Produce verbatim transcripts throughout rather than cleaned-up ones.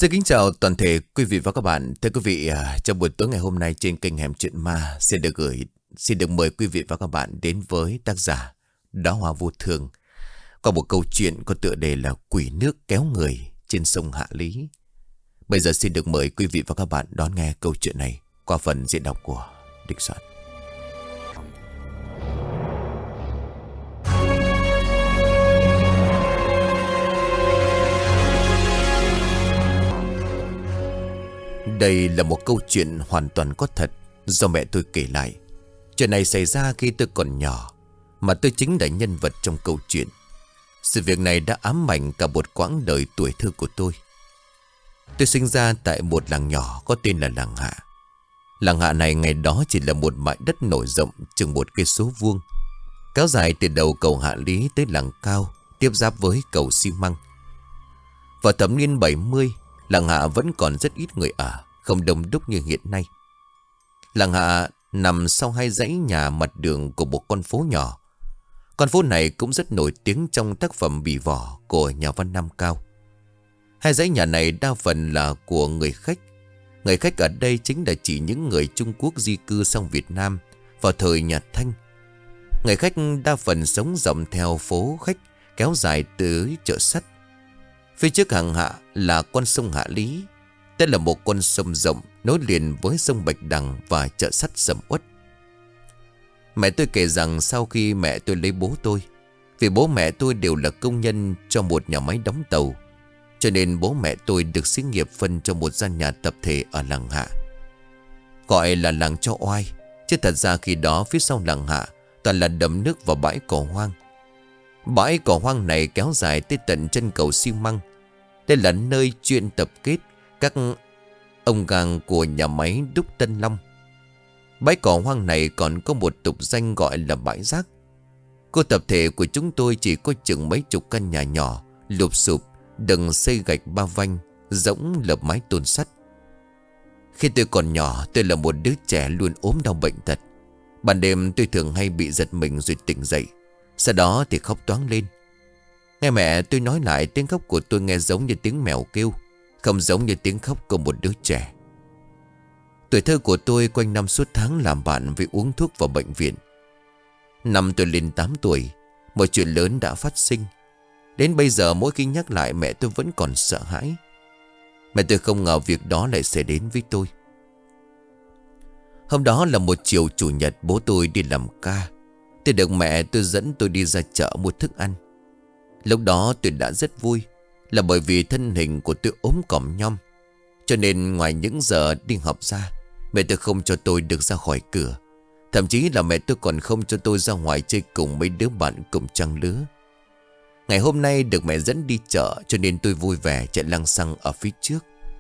Xin kính chào toàn thể quý vị và các bạn. Thưa quý vị, à, trong buổi tối ngày hôm nay trên kênh Hẻm Chuyện Ma xin được gửi, xin được mời quý vị và các bạn đến với tác giả Đóa Hoa Vô Thường qua một câu chuyện có tựa đề là Quỷ Nước Kéo Người trên sông Hạ Lý. Bây giờ xin được mời quý vị và các bạn đón nghe câu chuyện này qua phần diễn đọc của Địch Soạn. Đây là một câu chuyện hoàn toàn có thật do mẹ tôi kể lại. Chuyện này xảy ra khi tôi còn nhỏ, mà tôi chính là nhân vật trong câu chuyện. Sự việc này đã ám ảnh cả một quãng đời tuổi thơ của tôi. Tôi sinh ra tại một làng nhỏ có tên là làng Hạ. Làng Hạ này ngày đó chỉ là một bãi đất nổi rộng chừng một cây số vuông, kéo dài từ đầu cầu Hạ Lý tới làng Cao, tiếp giáp với cầu xi măng. Vào thập niên bảy mươi, làng Hạ vẫn còn rất ít người ở, không đông đúc như hiện nay. Làng Hạ nằm sau hai dãy nhà mặt đường của một con phố nhỏ. Con phố này cũng rất nổi tiếng trong tác phẩm Bì Vỏ của nhà văn Nam Cao. Hai dãy nhà này đa phần là của người khách. Người khách ở đây chính là chỉ những người Trung Quốc di cư sang Việt Nam vào thời nhà Thanh. Người khách đa phần sống dọc theo phố khách kéo dài tới chợ sắt. Phía trước hàng Hạ là con sông Hạ Lý. Đây là một con sông rộng nối liền với sông Bạch Đằng và chợ sắt Sầm Uất. Mẹ tôi kể rằng sau khi mẹ tôi lấy bố tôi, vì bố mẹ tôi đều là công nhân cho một nhà máy đóng tàu, cho nên bố mẹ tôi được xí nghiệp phân cho một gian nhà tập thể ở làng Hạ, gọi là làng cho oai. Chứ thật ra khi đó phía sau làng Hạ toàn là đầm nước và bãi cỏ hoang. Bãi cỏ hoang này kéo dài tới tận chân cầu xi măng. Đây là nơi chuyên tập kết các ông gang của nhà máy đúc Tân Long. Bãi cỏ hoang này còn có một tục danh gọi là bãi rác. Khu tập thể của chúng tôi chỉ có chừng mấy chục căn nhà nhỏ, lụp xụp, đừng xây gạch ba vanh, rỗng lợp mái tôn sắt. Khi tôi còn nhỏ, tôi là một đứa trẻ luôn ốm đau bệnh tật. Ban đêm tôi thường hay bị giật mình rồi tỉnh dậy, sau đó thì khóc toáng lên. Nghe mẹ tôi nói lại, tiếng khóc của tôi nghe giống như tiếng mèo kêu, không giống như tiếng khóc của một đứa trẻ. Tuổi thơ của tôi quanh năm suốt tháng làm bạn với uống thuốc vào bệnh viện. Năm tôi lên tám tuổi, một chuyện lớn đã phát sinh. Đến bây giờ mỗi khi nhắc lại mẹ tôi vẫn còn sợ hãi. Mẹ tôi không ngờ việc đó lại xảy đến với tôi. Hôm đó là một chiều chủ nhật, bố tôi đi làm ca. Tôi được mẹ tôi dẫn tôi đi ra chợ mua thức ăn. Lúc đó tôi đã rất vui, là bởi vì thân hình của tôi ốm còm nhom, cho nên ngoài những giờ đi học ra, mẹ tôi không cho tôi được ra khỏi cửa. Thậm chí là mẹ tôi còn không cho tôi ra ngoài chơi cùng mấy đứa bạn cùng trang lứa. Ngày hôm nay được mẹ dẫn đi chợ, cho nên tôi vui vẻ chạy lăng xăng ở phía trước.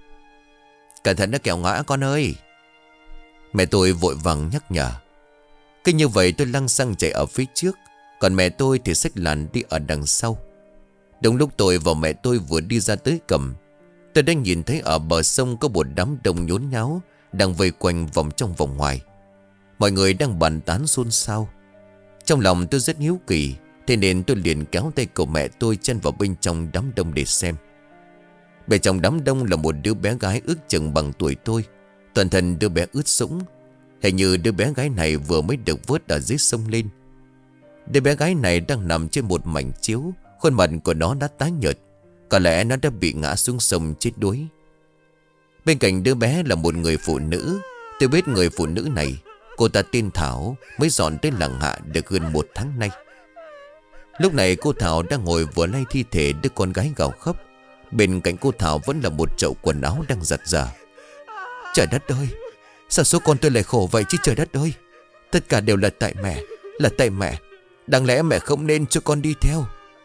Cẩn thận nó kẻo ngã con ơi, mẹ tôi vội vàng nhắc nhở. Cứ như vậy tôi lăng xăng chạy ở phía trước, còn mẹ tôi thì xách làn đi ở đằng sau. Đúng lúc tôi và mẹ tôi vừa đi ra tới cầm, tôi đã nhìn thấy ở bờ sông có một đám đông nhốn nháo đang vây quanh vòng trong vòng ngoài. Mọi người đang bàn tán xôn xao. Trong lòng tôi rất hiếu kỳ, thế nên tôi liền kéo tay của mẹ tôi chen vào bên trong đám đông để xem. Bên trong đám đông là một đứa bé gái ước chừng bằng tuổi tôi. Toàn thân đứa bé ướt sũng, hình như đứa bé gái này vừa mới được vớt ở dưới sông lên. Đứa bé gái này đang nằm trên một mảnh chiếu, khuôn mặt của nó đã tái nhợt, có lẽ nó đã bị ngã xuống sông chết đuối. Bên cạnh đứa bé là một người phụ nữ. Tôi biết người phụ nữ này, cô ta tên Thảo, mới dọn tới làng Hạ được hơn một tháng nay. Lúc này cô Thảo đang ngồi vừa lay thi thể đứa con gái gào khóc. Bên cạnh cô Thảo vẫn là một chậu quần áo đang giặt giở. Trời đất ơi, sao số con tôi lại khổ vậy chứ trời đất ơi. Tất cả đều là tại mẹ, là tại mẹ. Đáng lẽ mẹ không nên cho con đi theo.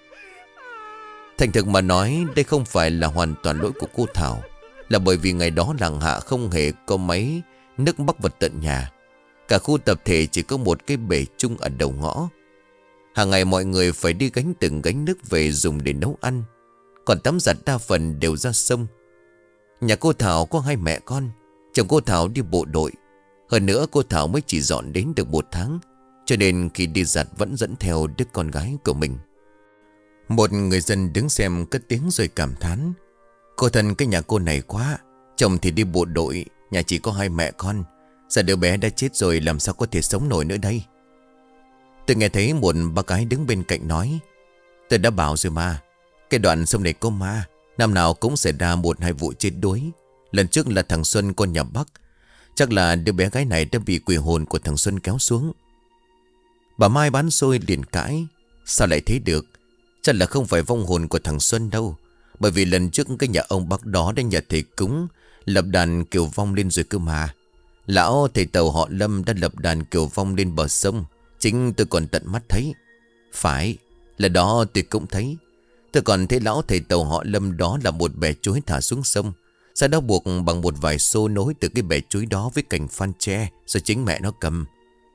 Thành thực mà nói, đây không phải là hoàn toàn lỗi của cô Thảo, là bởi vì ngày đó làng Hạ không hề có máy nước bắc vào tận nhà. Cả khu tập thể chỉ có một cái bể chung ở đầu ngõ. Hàng ngày mọi người phải đi gánh từng gánh nước về dùng để nấu ăn, còn tắm giặt đa phần đều ra sông. Nhà cô Thảo có hai mẹ con. Chồng cô Thảo đi bộ đội. Hơn nữa cô Thảo mới chỉ dọn đến được một tháng, cho nên khi đi giặt vẫn dẫn theo đứa con gái của mình. Một người dân đứng xem cất tiếng rồi cảm thán. Cô thân cái nhà cô này quá. Chồng thì đi bộ đội, nhà chỉ có hai mẹ con. Giờ đứa bé đã chết rồi, làm sao có thể sống nổi nữa đây. Tôi nghe thấy một bác gái đứng bên cạnh nói: Tôi đã bảo rồi mà, cái đoạn sông này có ma, năm nào cũng xảy ra một hai vụ chết đuối. Lần trước là thằng Xuân con nhà Bắc. Chắc là đứa bé gái này đã bị quỷ hồn của thằng Xuân kéo xuống. Bà Mai bán xôi liền cãi: Sao lại thế được? Chắc là không phải vong hồn của thằng Xuân đâu. Bởi vì lần trước cái nhà ông Bắc đó đã nhờ thầy cúng lập đàn kiều vong lên rồi cơ mà. Lão thầy tàu họ Lâm đã lập đàn kiều vong lên bờ sông. Chính tôi còn tận mắt thấy. Phải, là đó tôi cũng thấy. Tôi còn thấy lão thầy tàu họ Lâm đó là một bè chuối thả xuống sông. Sau đó buộc bằng một vài xô nối từ cái bè chuối đó với cành phan tre, rồi chính mẹ nó cầm.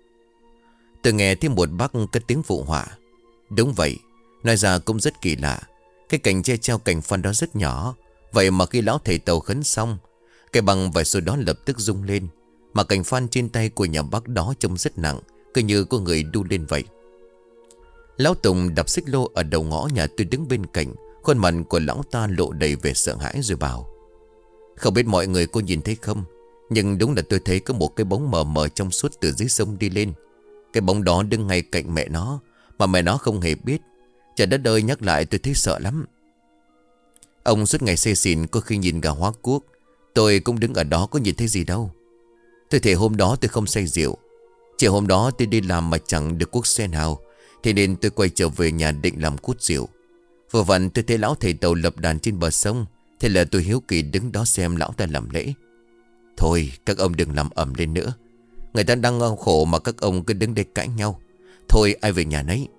Tôi nghe thấy một bác cất tiếng phụ họa: Đúng vậy, nói ra cũng rất kỳ lạ. Cái cành tre treo cành phan đó rất nhỏ. Vậy mà khi lão thầy tàu khấn xong, cái bằng vài xô đó lập tức rung lên. Mà cành phan trên tay của nhà bác đó trông rất nặng, cứ như có người đu lên vậy. Lão Tùng đập xích lô ở đầu ngõ nhà tôi đứng bên cạnh. Khuôn mặt của lão ta lộ đầy vẻ sợ hãi rồi bảo: Không biết mọi người có nhìn thấy không, nhưng đúng là tôi thấy có một cái bóng mờ mờ trong suốt từ dưới sông đi lên. Cái bóng đó đứng ngay cạnh mẹ nó, mà mẹ nó không hề biết. Trời đất ơi, nhắc lại tôi thấy sợ lắm. Ông suốt ngày say xỉn, có khi nhìn gà hóa cuốc. Tôi cũng đứng ở đó có nhìn thấy gì đâu. Tôi thề hôm đó tôi không say rượu. Chỉ hôm đó tôi đi làm mà chẳng được cuốc xe nào, thế nên tôi quay trở về nhà định làm cút rượu. Vừa vặn tôi thấy lão thầy tàu lập đàn trên bờ sông. Thế là tôi hiếu kỳ đứng đó xem lão ta làm lễ. Thôi các ông đừng làm ầm lên nữa. Người ta đang khổ mà các ông cứ đứng đây cãi nhau. Thôi ai về nhà nấy.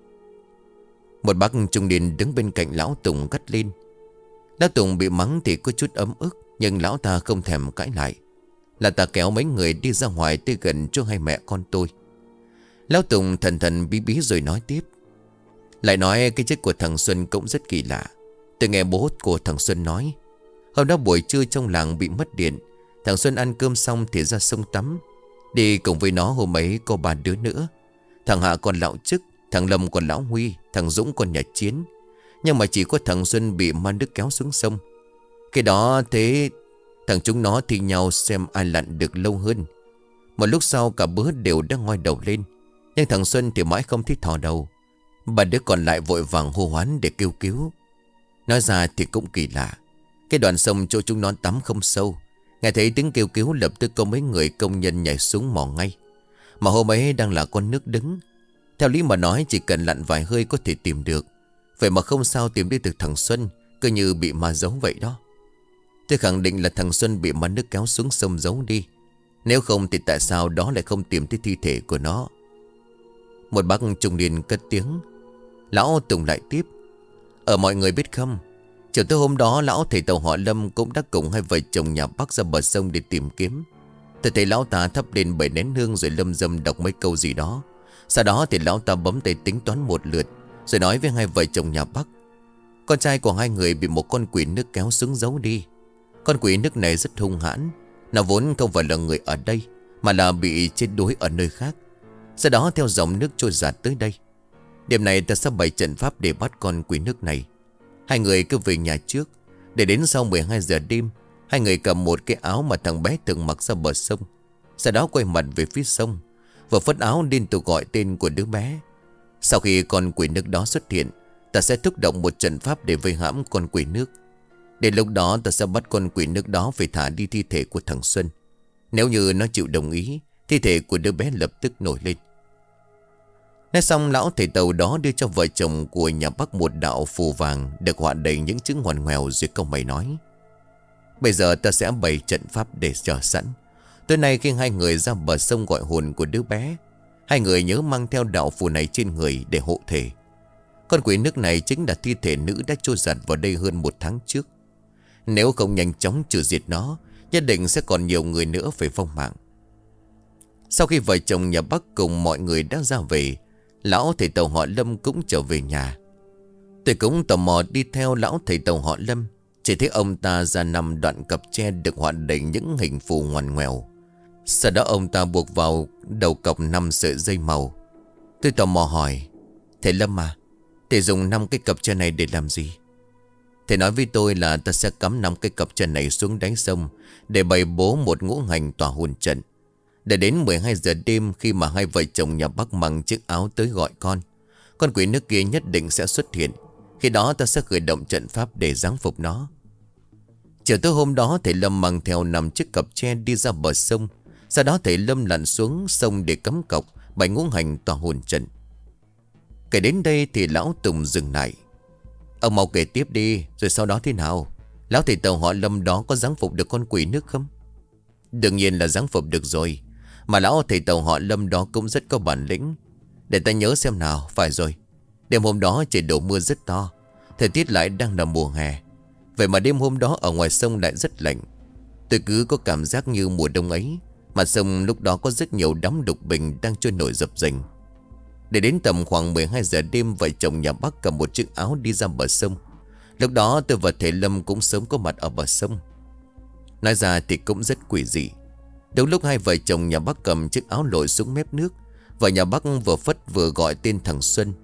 Một bác trung niên đứng bên cạnh lão Tùng gắt lên. Lão Tùng bị mắng thì có chút ấm ức, nhưng lão ta không thèm cãi lại. Là ta kéo mấy người đi ra ngoài tới gần cho hai mẹ con tôi. Lão Tùng thần thần bí bí rồi nói tiếp. Lại nói cái chết của thằng Xuân cũng rất kỳ lạ. Tôi nghe bố của thằng Xuân nói, hôm đó buổi trưa trong làng bị mất điện. Thằng Xuân ăn cơm xong thì ra sông tắm. Đi cùng với nó hôm ấy có ba đứa nữa. Thằng Hạ còn lão Trức, thằng Lâm còn lão Huy, thằng Dũng còn nhà Chiến. Nhưng mà chỉ có thằng Xuân bị ma nước kéo xuống sông. Cái đó thế thằng chúng nó thi nhau xem ai lặn được lâu hơn. Một lúc sau cả bữa đều đã ngoi đầu lên, nhưng thằng Xuân thì mãi không thích thò đầu. Ba đứa còn lại vội vàng hô hoán để kêu cứu. Nói ra thì cũng kỳ lạ. Cái đoạn sông chỗ chúng nó tắm không sâu. Nghe thấy tiếng kêu cứu lập tức có mấy người công nhân nhảy xuống mò ngay. Mà hôm ấy đang là con nước đứng. Theo lý mà nói chỉ cần lặn vài hơi có thể tìm được. Vậy mà không sao tìm đi được thằng Xuân, cứ như bị ma giấu vậy đó. Tôi khẳng định là thằng Xuân bị ma nước kéo xuống sông giấu đi. Nếu không thì tại sao đó lại không tìm thấy thi thể của nó. Một bác trung niên cất tiếng. Lão Tùng lại tiếp. Ở mọi người biết không, chiều tới hôm đó lão thầy tàu họ Lâm cũng đã cùng hai vợ chồng nhà Bắc ra bờ sông để tìm kiếm. Tôi thấy lão ta thắp lên bảy nén hương rồi lâm dâm đọc mấy câu gì đó. Sau đó thì lão ta bấm tay tính toán một lượt, rồi nói với hai vợ chồng nhà Bắc. Con trai của hai người bị một con quỷ nước kéo xuống giấu đi. Con quỷ nước này rất hung hãn. Nó vốn không phải là người ở đây, mà là bị chết đuối ở nơi khác. Sau đó theo dòng nước trôi dạt tới đây. Đêm này ta sẽ bày trận pháp để bắt con quỷ nước này. Hai người cứ về nhà trước, để đến sau mười hai giờ đêm hai người cầm một cái áo mà thằng bé thường mặc ra bờ sông. Sau đó quay mặt về phía sông, vừa phất áo liên tục gọi tên của đứa bé. Sau khi con quỷ nước đó xuất hiện, ta sẽ thúc động một trận pháp để vây hãm con quỷ nước. Đến lúc đó ta sẽ bắt con quỷ nước đó phải thả đi thi thể của thằng Xuân. Nếu như nó chịu đồng ý, thi thể của đứa bé lập tức nổi lên. Nói xong lão thầy tàu đó đưa cho vợ chồng của nhà Bắc một đạo phù vàng được họa đầy những chữ ngoằn ngoèo rồi câu mày nói. Bây giờ ta sẽ bày trận pháp để chờ sẵn. Tối nay khi hai người ra bờ sông gọi hồn của đứa bé, hai người nhớ mang theo đạo phù này trên người để hộ thể. Con quỷ nước này chính là thi thể nữ đã trôi giạt vào đây hơn một tháng trước. Nếu không nhanh chóng trừ diệt nó, nhất định sẽ còn nhiều người nữa phải vong mạng. Sau khi vợ chồng nhà Bắc cùng mọi người đã ra về, lão thầy tàu họ Lâm cũng trở về nhà. Tôi cũng tò mò đi theo lão thầy tàu họ Lâm. Chỉ thấy ông ta ra nằm đoạn cặp tre được họa đầy những hình phù ngoằn ngoèo. Sau đó ông ta buộc vào đầu cọc năm sợi dây màu. Tôi tò mò hỏi, thầy Lâm à, thầy dùng năm cái cặp tre này để làm gì? Thầy nói với tôi là ta sẽ cắm năm cái cặp chân này xuống đáy sông để bày bố một ngũ hành tỏa hồn trận. Để đến mười hai giờ đêm, khi mà hai vợ chồng nhà Bắc mang chiếc áo tới gọi con, con quỷ nước kia nhất định sẽ xuất hiện. Khi đó ta sẽ khởi động trận pháp để giáng phục nó. Chiều tối hôm đó, thầy Lâm mang theo năm chiếc cặp tre đi ra bờ sông. Sau đó thầy Lâm lặn xuống sông để cắm cọc bày ngũ hành tỏa hồn trận. Kể đến đây thì lão Tùng dừng lại. Ông mau kể tiếp đi, rồi sau đó thế nào? Lão thầy tàu họ Lâm đó có giáng phục được con quỷ nước không? Đương nhiên là giáng phục được rồi. Mà lão thầy tàu họ Lâm đó cũng rất có bản lĩnh. Để ta nhớ xem nào. Phải rồi, đêm hôm đó trời đổ mưa rất to, thời tiết lại đang là mùa hè. Vậy mà đêm hôm đó ở ngoài sông lại rất lạnh. Tôi cứ có cảm giác như mùa đông ấy. Mặt sông lúc đó có rất nhiều đám đục bình đang trôi nổi dập dềnh. Để đến tầm khoảng mười hai giờ đêm, vợ chồng nhà Bắc cầm một chiếc áo đi ra bờ sông. Lúc đó tôi và thầy Lâm cũng sớm có mặt ở bờ sông. Nói ra thì cũng rất quỷ dị. Đúng lúc hai vợ chồng nhà Bắc cầm chiếc áo lội xuống mép nước, vợ nhà Bắc vừa phất vừa gọi tên thằng Xuân.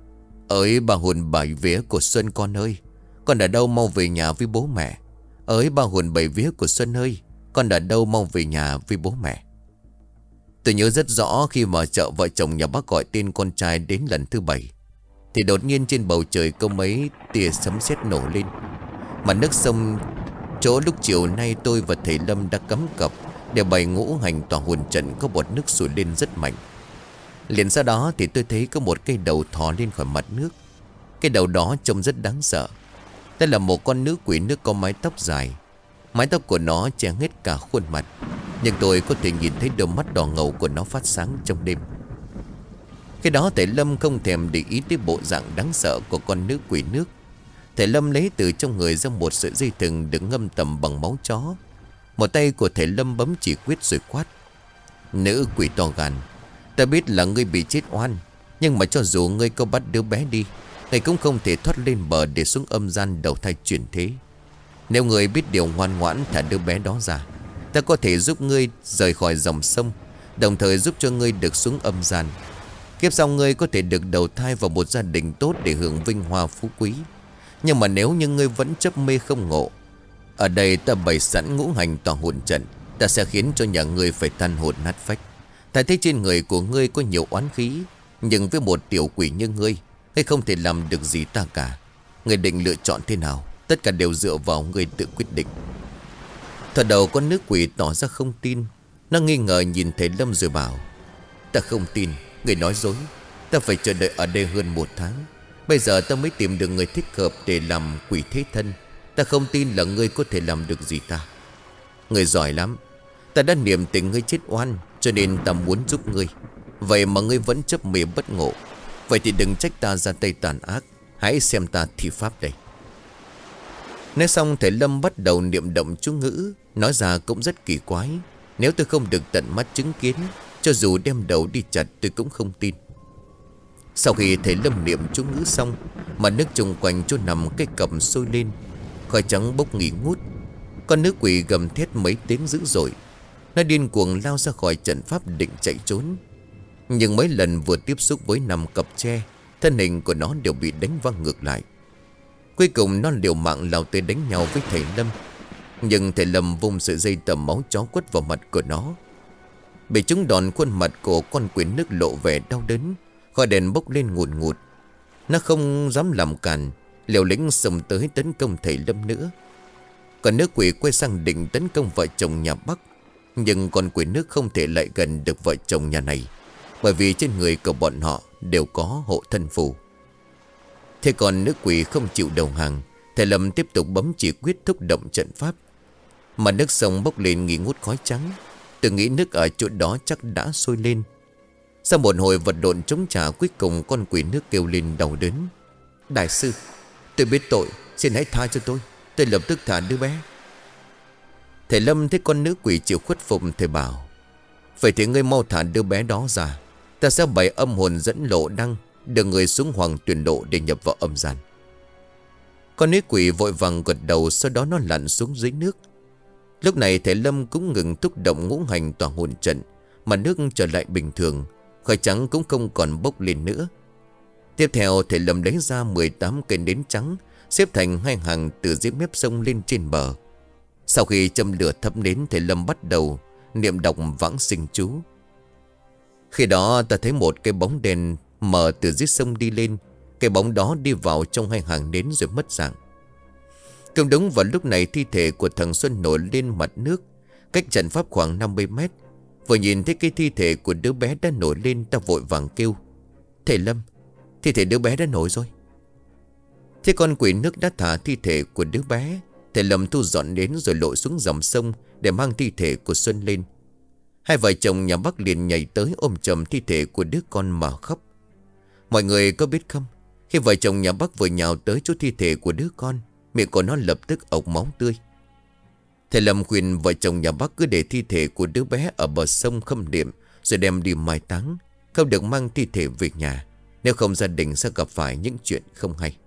Ơi bà hồn bảy vía của Xuân con ơi, con ở đâu mau về nhà với bố mẹ. Ơi bà hồn bảy vía của Xuân ơi, con ở đâu mau về nhà với bố mẹ. Tôi nhớ rất rõ khi mà chợ vợ chồng nhà Bắc gọi tên con trai đến lần thứ bảy, thì đột nhiên trên bầu trời có mấy tia sấm sét nổ lên. Mà nước sông chỗ lúc chiều nay tôi và thầy Lâm đã cắm cặp để bày ngũ hành tỏa hồn trận có bọt nước sủi lên rất mạnh. Liền sau đó thì tôi thấy có một cây đầu thò lên khỏi mặt nước. Cái đầu đó trông rất đáng sợ. Đây là một con nữ quỷ nước có mái tóc dài. Mái tóc của nó che hết cả khuôn mặt, nhưng tôi có thể nhìn thấy đôi mắt đỏ ngầu của nó phát sáng trong đêm. Khi đó thầy Lâm không thèm để ý tới bộ dạng đáng sợ của con nữ quỷ nước. Thầy Lâm lấy từ trong người ra một sợi dây thừng được ngâm tẩm bằng máu chó. Một tay của thầy Lâm bấm chỉ quyết rồi quát. Nữ quỷ to gan, ta biết là ngươi bị chết oan, nhưng mà cho dù ngươi có bắt đứa bé đi, ngươi cũng không thể thoát lên bờ để xuống âm gian đầu thai chuyển thế. Nếu ngươi biết điều, ngoan ngoãn thả đứa bé đó ra, ta có thể giúp ngươi rời khỏi dòng sông, đồng thời giúp cho ngươi được xuống âm gian. Kiếp sau ngươi có thể được đầu thai vào một gia đình tốt để hưởng vinh hoa phú quý. Nhưng mà nếu như ngươi vẫn chấp mê không ngộ, ở đây ta bày sẵn ngũ hành tỏa hồn trận. Ta sẽ khiến cho nhà ngươi phải tan hồn nát phách. Ta thấy trên người của ngươi có nhiều oán khí, nhưng với một tiểu quỷ như ngươi, ngươi không thể làm được gì ta cả. Ngươi định lựa chọn thế nào, tất cả đều dựa vào ngươi tự quyết định. Thoạt đầu con nữ quỷ tỏ ra không tin. Nó nghi ngờ nhìn thầy Lâm rồi bảo. Ta không tin, ngươi nói dối. Ta phải chờ đợi ở đây hơn một tháng. Bây giờ ta mới tìm được người thích hợp để làm quỷ thế thân. Ta không tin là ngươi có thể làm được gì ta. Ngươi giỏi lắm. Ta đã niệm tình ngươi chết oan, cho nên ta muốn giúp ngươi. Vậy mà ngươi vẫn chấp mê bất ngộ. Vậy thì đừng trách ta ra tay tàn ác. Hãy xem ta thi pháp đây. Nói xong thầy Lâm bắt đầu niệm động chú ngữ. Nói ra cũng rất kỳ quái. Nếu tôi không được tận mắt chứng kiến, cho dù đem đầu đi chặt tôi cũng không tin. Sau khi thầy Lâm niệm chú ngữ xong, mà nước chung quanh chỗ nằm cái cầm sôi lên, khói trắng bốc nghỉ ngút. Con nữ quỷ gầm thét mấy tiếng dữ dội. Nó điên cuồng lao ra khỏi trận pháp định chạy trốn. Nhưng mấy lần vừa tiếp xúc với nằm cặp tre, thân hình của nó đều bị đánh văng ngược lại. Cuối cùng nó liều mạng lao tới đánh nhau với thầy Lâm. Nhưng thầy Lâm vung sợi dây tầm máu chó quất vào mặt của nó. Bị trúng đòn, khuôn mặt của con quỷ nước lộ vẻ đau đớn, khói đèn bốc lên ngùn ngụt. Nó không dám làm cản, liều lĩnh xông tới tấn công thầy Lâm nữa. Còn nữ quỷ quay sang định tấn công vợ chồng nhà Bắc. Nhưng con quỷ nước không thể lại gần được vợ chồng nhà này, bởi vì trên người của bọn họ đều có hộ thân phù. Thế còn nữ quỷ không chịu đầu hàng, thầy Lâm tiếp tục bấm chỉ quyết thúc động trận pháp. Mà nước sông bốc lên nghi ngút khói trắng. Tôi nghĩ nước ở chỗ đó chắc đã sôi lên. Sau một hồi vật lộn chống trả, cuối cùng con quỷ nước kêu lên đau đớn. Đại sư, tôi biết tội, xin hãy tha cho tôi. Tôi lập tức thả đứa bé. Thầy Lâm thấy con nữ quỷ chịu khuất phục, thầy bảo. Vậy thì ngươi mau thả đứa bé đó ra. Ta sẽ bày âm hồn dẫn lộ đăng, đưa người xuống hoàng tuyển lộ để nhập vào âm gian. Con nữ quỷ vội vàng gật đầu, sau đó nó lặn xuống dưới nước. Lúc này thầy Lâm cũng ngừng thúc động ngũ hành tỏa hồn trận, mà nước trở lại bình thường. Khói trắng cũng không còn bốc lên nữa. Tiếp theo thầy Lâm lấy ra mười tám cây nến trắng xếp thành hai hàng từ dưới mép sông lên trên bờ. Sau khi châm lửa thắp nến, thầy Lâm bắt đầu niệm đọc vãng sinh chú. Khi đó ta thấy một cái bóng đen mờ từ dưới sông đi lên. Cái bóng đó đi vào trong hai hàng nến rồi mất dạng. Cũng đúng vào lúc này, thi thể của thằng Xuân nổi lên mặt nước, cách trận pháp khoảng năm mươi mét. Vừa nhìn thấy cái thi thể của đứa bé đã nổi lên, ta vội vàng kêu: "Thầy Lâm, thi thể đứa bé đã nổi rồi." Thế con quỷ nước đã thả thi thể của đứa bé. Thầy Lâm thu dọn nến rồi lội xuống dòng sông để mang thi thể của Xuân lên. Hai vợ chồng nhà Bắc liền nhảy tới ôm chầm thi thể của đứa con mà khóc. Mọi người có biết không, khi vợ chồng nhà Bắc vừa nhào tới chỗ thi thể của đứa con, miệng của nó lập tức ộc máu tươi. Thầy Lâm khuyên vợ chồng nhà Bắc cứ để thi thể của đứa bé ở bờ sông khâm liệm, rồi đem đi mai táng, không được mang thi thể về nhà, nếu không gia đình sẽ gặp phải những chuyện không hay.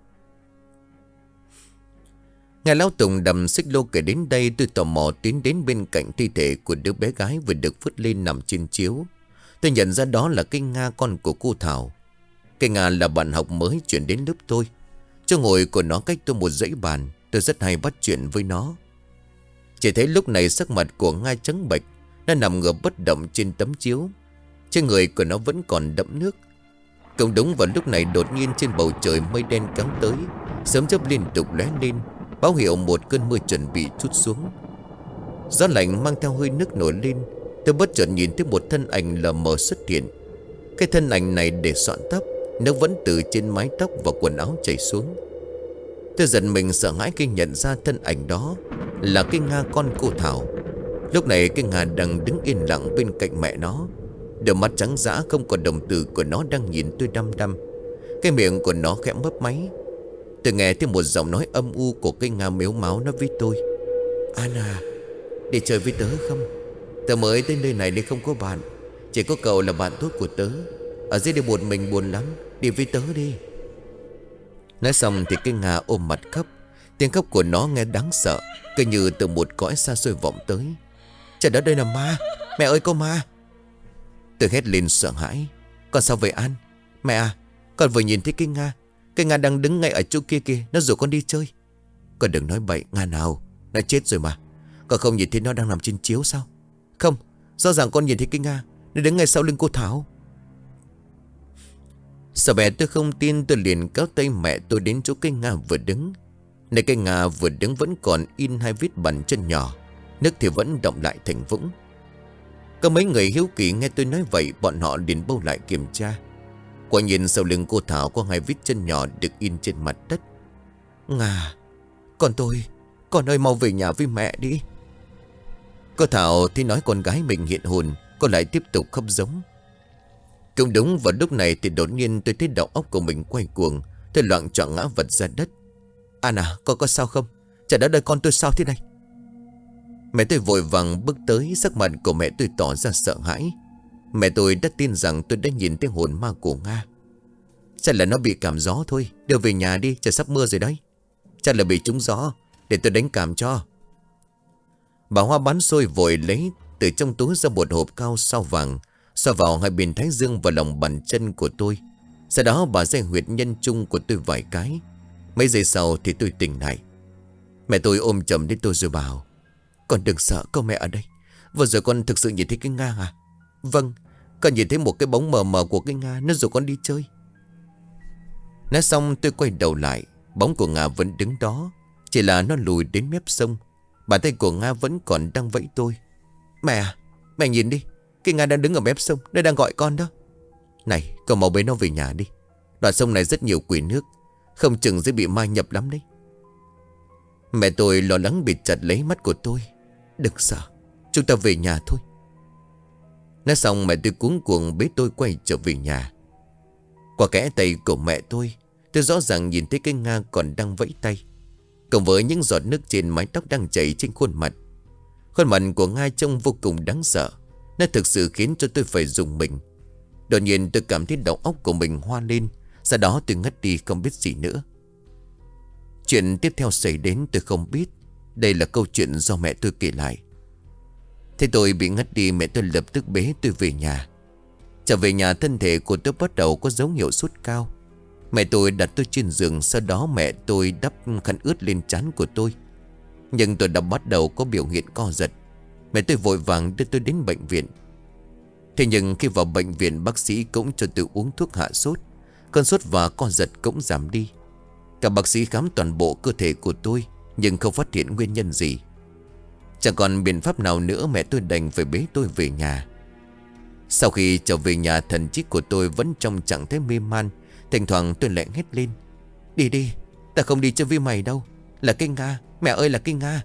Ngài Lão Tùng đầm xích lô kể đến đây, tôi tò mò tiến đến bên cạnh thi thể của đứa bé gái vừa được vứt lên nằm trên chiếu. Tôi nhận ra đó là cái Nga, con của cô Thảo. Cái Nga là bạn học mới chuyển đến lớp tôi. Chỗ ngồi của nó cách tôi một dãy bàn. Tôi rất hay bắt chuyện với nó. Chỉ thấy lúc này sắc mặt của Nga trắng bệch. Nó nằm ngửa bất động trên tấm chiếu. Trên người của nó vẫn còn đẫm nước. Cũng đúng vào lúc này, đột nhiên trên bầu trời mây đen kéo tới, sấm chớp liên tục lóe lên, báo hiệu một cơn mưa chuẩn bị trút xuống. Gió lạnh mang theo hơi nước nổi lên. Tôi bất chợt nhìn thấy một thân ảnh lờ mờ xuất hiện. Cái thân ảnh này để xoạn tóc, nước vẫn từ trên mái tóc và quần áo chảy xuống. Tôi giật mình sợ hãi khi nhận ra thân ảnh đó là cái Nga, con cô Thảo. Lúc này cái Nga đang đứng yên lặng bên cạnh mẹ nó. Đôi mắt trắng dã không còn đồng tử của nó đang nhìn tôi đăm đăm. Cái miệng của nó khẽ mấp máy. Tôi nghe thấy một giọng nói âm u của cái Nga mếu máo nói với tôi: "Anna, đi chơi với tớ không? Tớ mới tới nơi này nên không có bạn. Chỉ có cậu là bạn tốt của tớ. Ở dưới đây một mình buồn lắm, đi với tớ đi." Nói xong thì cái Nga ôm mặt khóc. Tiếng khóc của nó nghe đáng sợ, cứ như từ một cõi xa xôi vọng tới. "Trời đất, đây là ma! Mẹ ơi, có ma!" Tôi hét lên sợ hãi: "Con sao vậy An? Mẹ à, con vừa nhìn thấy cái Nga. Cái Nga đang đứng ngay ở chỗ kia kìa, nó rủ con đi chơi." "Con đừng nói bậy, Nga nào, nó chết rồi mà. Con không nhìn thấy nó đang nằm trên chiếu sao?" "Không, rõ ràng con nhìn thấy cái Nga, nó đứng ngay sau lưng cô Thảo." Sợ mẹ tôi không tin, tôi liền kéo tay mẹ tôi đến chỗ cái Nga vừa đứng. Nơi cái Nga vừa đứng vẫn còn in hai vết bàn chân nhỏ, nước thì vẫn đọng lại thành vũng. Có mấy người hiếu kỳ nghe tôi nói vậy, bọn họ liền bâu lại kiểm tra. Quả nhìn sau lưng cô Thảo có hai vết chân nhỏ được in trên mặt đất. "Nga, con tôi, con ơi mau về nhà với mẹ đi." Cô Thảo thì nói con gái mình hiện hồn, cô lại tiếp tục khóc giống. Cũng đúng vào lúc này thì đột nhiên tôi thấy đầu óc của mình quay cuồng. Tôi loạng choạng ngã vật ra đất. "Anna, con có sao không? Trời đất ơi, con tôi sao thế này?" Mẹ tôi vội vàng bước tới. Sắc mặt của mẹ tôi tỏ ra sợ hãi. Mẹ tôi đã tin rằng tôi đã nhìn thấy hồn ma của Nga. "Chắc là nó bị cảm gió thôi, đưa về nhà đi, trời sắp mưa rồi đấy." "Chắc là bị trúng gió, để tôi đánh cảm cho." Bà Hoa bán xôi vội lấy từ trong túi ra một hộp cao sao vàng, xoa vào hai bên thái dương và lòng bàn chân của tôi. Sau đó bà dây huyệt nhân trung của tôi vài cái. Mấy giây sau thì tôi tỉnh lại. Mẹ tôi ôm chầm đến tôi rồi bảo: "Con đừng sợ, có mẹ ở đây. Vừa rồi con thực sự nhìn thấy cái Nga à?" "Vâng, con nhìn thấy một cái bóng mờ mờ của cái Nga, nó rủ con đi chơi." Nói xong tôi quay đầu lại. Bóng của Nga vẫn đứng đó, chỉ là nó lùi đến mép sông. Bàn tay của Nga vẫn còn đang vẫy tôi. "Mẹ à, mẹ nhìn đi, cái Nga đang đứng ở mép sông, nó đang gọi con đó." "Này, con mau bế nó về nhà đi. Đoạn sông này rất nhiều quỷ nước, không chừng sẽ bị ma nhập lắm đấy." Mẹ tôi lo lắng bịt chặt lấy mắt của tôi. "Đừng sợ, chúng ta về nhà thôi." Nói xong mẹ tôi cuống cuồng bế tôi quay trở về nhà. Qua kẽ tay của mẹ tôi, tôi rõ ràng nhìn thấy cái Nga còn đang vẫy tay, cộng với những giọt nước trên mái tóc đang chảy trên khuôn mặt. Khuôn mặt của Nga trông vô cùng đáng sợ. Nó thực sự khiến cho tôi phải rùng mình. Đột nhiên tôi cảm thấy đầu óc của mình hoa lên. Sau đó tôi ngất đi không biết gì nữa. Chuyện tiếp theo xảy đến tôi không biết. Đây là câu chuyện do mẹ tôi kể lại. Thế tôi bị ngất đi, mẹ tôi lập tức bế tôi về nhà. Trở về nhà, thân thể của tôi bắt đầu có dấu hiệu sốt cao. Mẹ tôi đặt tôi trên giường. Sau đó mẹ tôi đắp khăn ướt lên trán của tôi. Nhưng tôi đã bắt đầu có biểu hiện co giật. Mẹ tôi vội vàng đưa tôi đến bệnh viện. Thế nhưng khi vào bệnh viện, bác sĩ cũng cho tôi uống thuốc hạ sốt. Cơn sốt và co giật cũng giảm đi. Cả bác sĩ khám toàn bộ cơ thể của tôi, nhưng không phát hiện nguyên nhân gì. Chẳng còn biện pháp nào nữa, mẹ tôi đành phải bế tôi về nhà. Sau khi trở về nhà, thần trí của tôi vẫn trong trạng thái mê man. Thỉnh thoảng tôi lại hét lên: Đi đi, ta không đi chơi với mày đâu. Là cái Nga, mẹ ơi là cái Nga.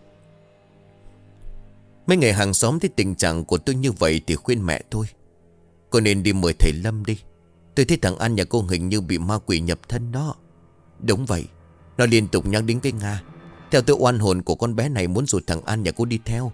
Mấy người hàng xóm thấy tình trạng của tôi như vậy thì khuyên mẹ tôi: Cô nên đi mời thầy Lâm đi. Tôi thấy thằng An nhà cô hình như bị ma quỷ nhập thân đó. Đúng vậy, nó liên tục nhắc đến cái Nga. Theo tôi, oan hồn của con bé này muốn rủ thằng An nhà cô đi theo.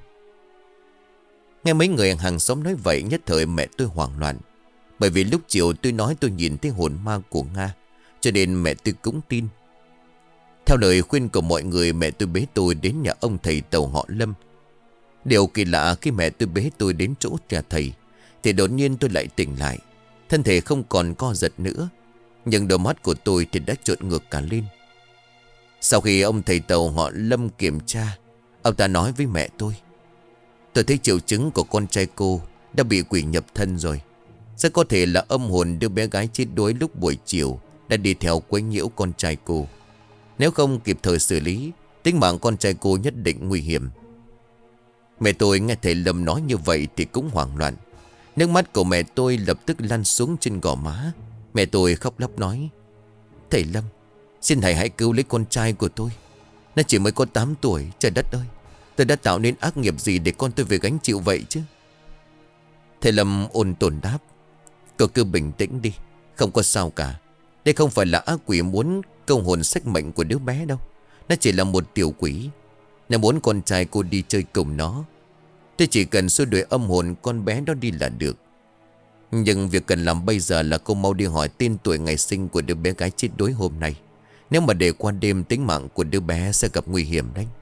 Nghe mấy người hàng xóm nói vậy, nhất thời mẹ tôi hoảng loạn. Bởi vì lúc chiều tôi nói tôi nhìn thấy hồn ma của Nga, cho nên mẹ tôi cũng tin. Theo lời khuyên của mọi người, mẹ tôi bế tôi đến nhà ông thầy Tàu họ Lâm. Điều kỳ lạ, khi mẹ tôi bế tôi đến chỗ nhà thầy thì đột nhiên tôi lại tỉnh lại. Thân thể không còn co giật nữa, nhưng đôi mắt của tôi thì đã trợn ngược cả lên. Sau khi ông thầy Tàu họ Lâm kiểm tra, ông ta nói với mẹ tôi: Tôi thấy triệu chứng của con trai cô đã bị quỷ nhập thân rồi. Rất có thể là âm hồn đứa bé gái chết đuối lúc buổi chiều đã đi theo quấy nhiễu con trai cô. Nếu không kịp thời xử lý, tính mạng con trai cô nhất định nguy hiểm. Mẹ tôi nghe thầy Lâm nói như vậy thì cũng hoảng loạn. Nước mắt của mẹ tôi lập tức lăn xuống trên gò má. Mẹ tôi khóc lóc nói: Thầy Lâm, xin thầy hãy cứu lấy con trai của tôi. Nó chỉ mới có tám tuổi. Trời đất ơi, tôi đã tạo nên ác nghiệp gì để con tôi phải gánh chịu vậy chứ? Thầy Lâm ôn tồn đáp: Cậu cứ bình tĩnh đi, không có sao cả. Đây không phải là ác quỷ muốn câu hồn sách mệnh của đứa bé đâu. Nó chỉ là một tiểu quỷ. Nó muốn con trai cô đi chơi cùng nó. Tôi chỉ cần xua đuổi âm hồn con bé đó đi là được. Nhưng việc cần làm bây giờ là cô mau đi hỏi tên tuổi ngày sinh của đứa bé gái chết đuối hôm nay. Nếu mà để qua đêm, tính mạng của đứa bé sẽ gặp nguy hiểm đấy.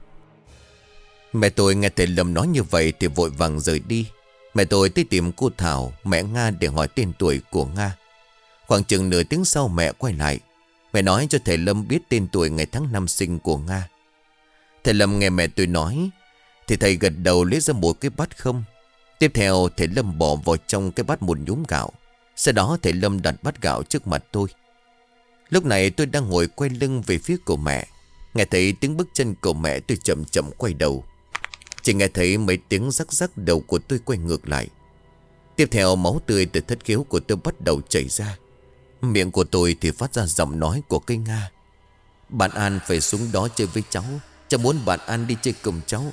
Mẹ tôi nghe thầy Lâm nói như vậy thì vội vàng rời đi. Mẹ tôi tới tìm cô Thảo, mẹ Nga, để hỏi tên tuổi của Nga. Khoảng chừng nửa tiếng sau mẹ quay lại. Mẹ nói cho thầy Lâm biết tên tuổi, ngày tháng năm sinh của Nga. Thầy Lâm nghe mẹ tôi nói thì thầy gật đầu, lấy ra một cái bát không. Tiếp theo thầy Lâm bỏ vào trong cái bát một nhúm gạo. Sau đó thầy Lâm đặt bát gạo trước mặt tôi. Lúc này tôi đang ngồi quay lưng về phía của mẹ. Nghe thấy tiếng bước chân của mẹ, tôi chậm chậm quay đầu. Chỉ nghe thấy mấy tiếng rắc rắc, đầu của tôi quay ngược lại. Tiếp theo máu tươi từ thất khiếu của tôi bắt đầu chảy ra. Miệng của tôi thì phát ra giọng nói của cây Nga: Bạn An phải xuống đó chơi với cháu. Cháu muốn bạn An đi chơi cùng cháu.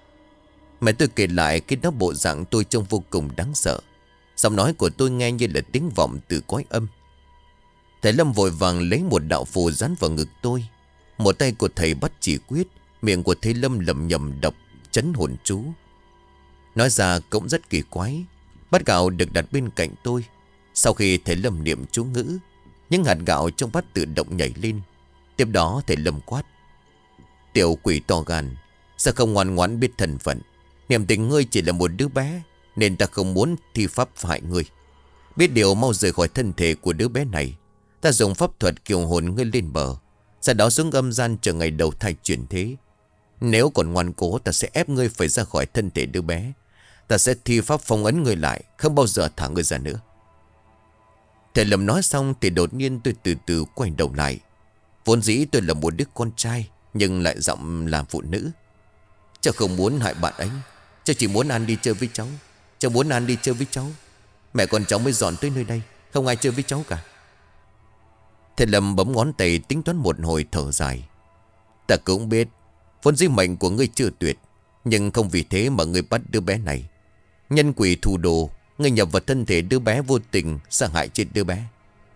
Mẹ tôi kể lại cái đó, bộ dạng tôi trông vô cùng đáng sợ. Giọng nói của tôi nghe như là tiếng vọng từ cõi âm. Thầy Lâm vội vàng lấy một đạo phù dán vào ngực tôi. Một tay của thầy bắt chỉ quyết. Miệng của thầy Lâm lẩm nhẩm đọc trấn hồn chú. Nói ra cũng rất kỳ quái. Bát gạo được đặt bên cạnh tôi. Sau khi thầy Lâm niệm chú ngữ, những hạt gạo trong bát tự động nhảy lên. Tiếp đó thầy Lâm quát: Tiểu quỷ to gan, sao không ngoan ngoãn biết thân phận? Niệm tình ngươi chỉ là một đứa bé, nên ta không muốn thi pháp hại ngươi. Biết điều mau rời khỏi thân thể của đứa bé này. Ta dùng pháp thuật kiều hồn ngươi lên bờ, sau đó xuống âm gian chờ ngày đầu thai chuyển thế. Nếu còn ngoan cố, ta sẽ ép ngươi phải ra khỏi thân thể đứa bé. Ta sẽ thi pháp phong ấn ngươi lại, không bao giờ thả ngươi ra nữa. Thầy Lâm nói xong thì đột nhiên tôi từ từ quay đầu lại. Vốn dĩ tôi là một đứa con trai, nhưng lại giọng làm phụ nữ. Cháu không muốn hại bạn ấy. Cháu chỉ muốn An đi chơi với cháu. Cháu muốn An đi chơi với cháu. Mẹ con cháu mới dọn tới nơi đây, không ai chơi với cháu cả. Thầy Lâm bấm ngón tay tính toán một hồi, thở dài: Ta cũng biết vốn dĩ mệnh của ngươi chưa tuyệt, nhưng không vì thế mà ngươi bắt đứa bé này. Nhân quỷ thù đồ, ngươi nhập vào thân thể đứa bé, vô tình sát hại chết đứa bé.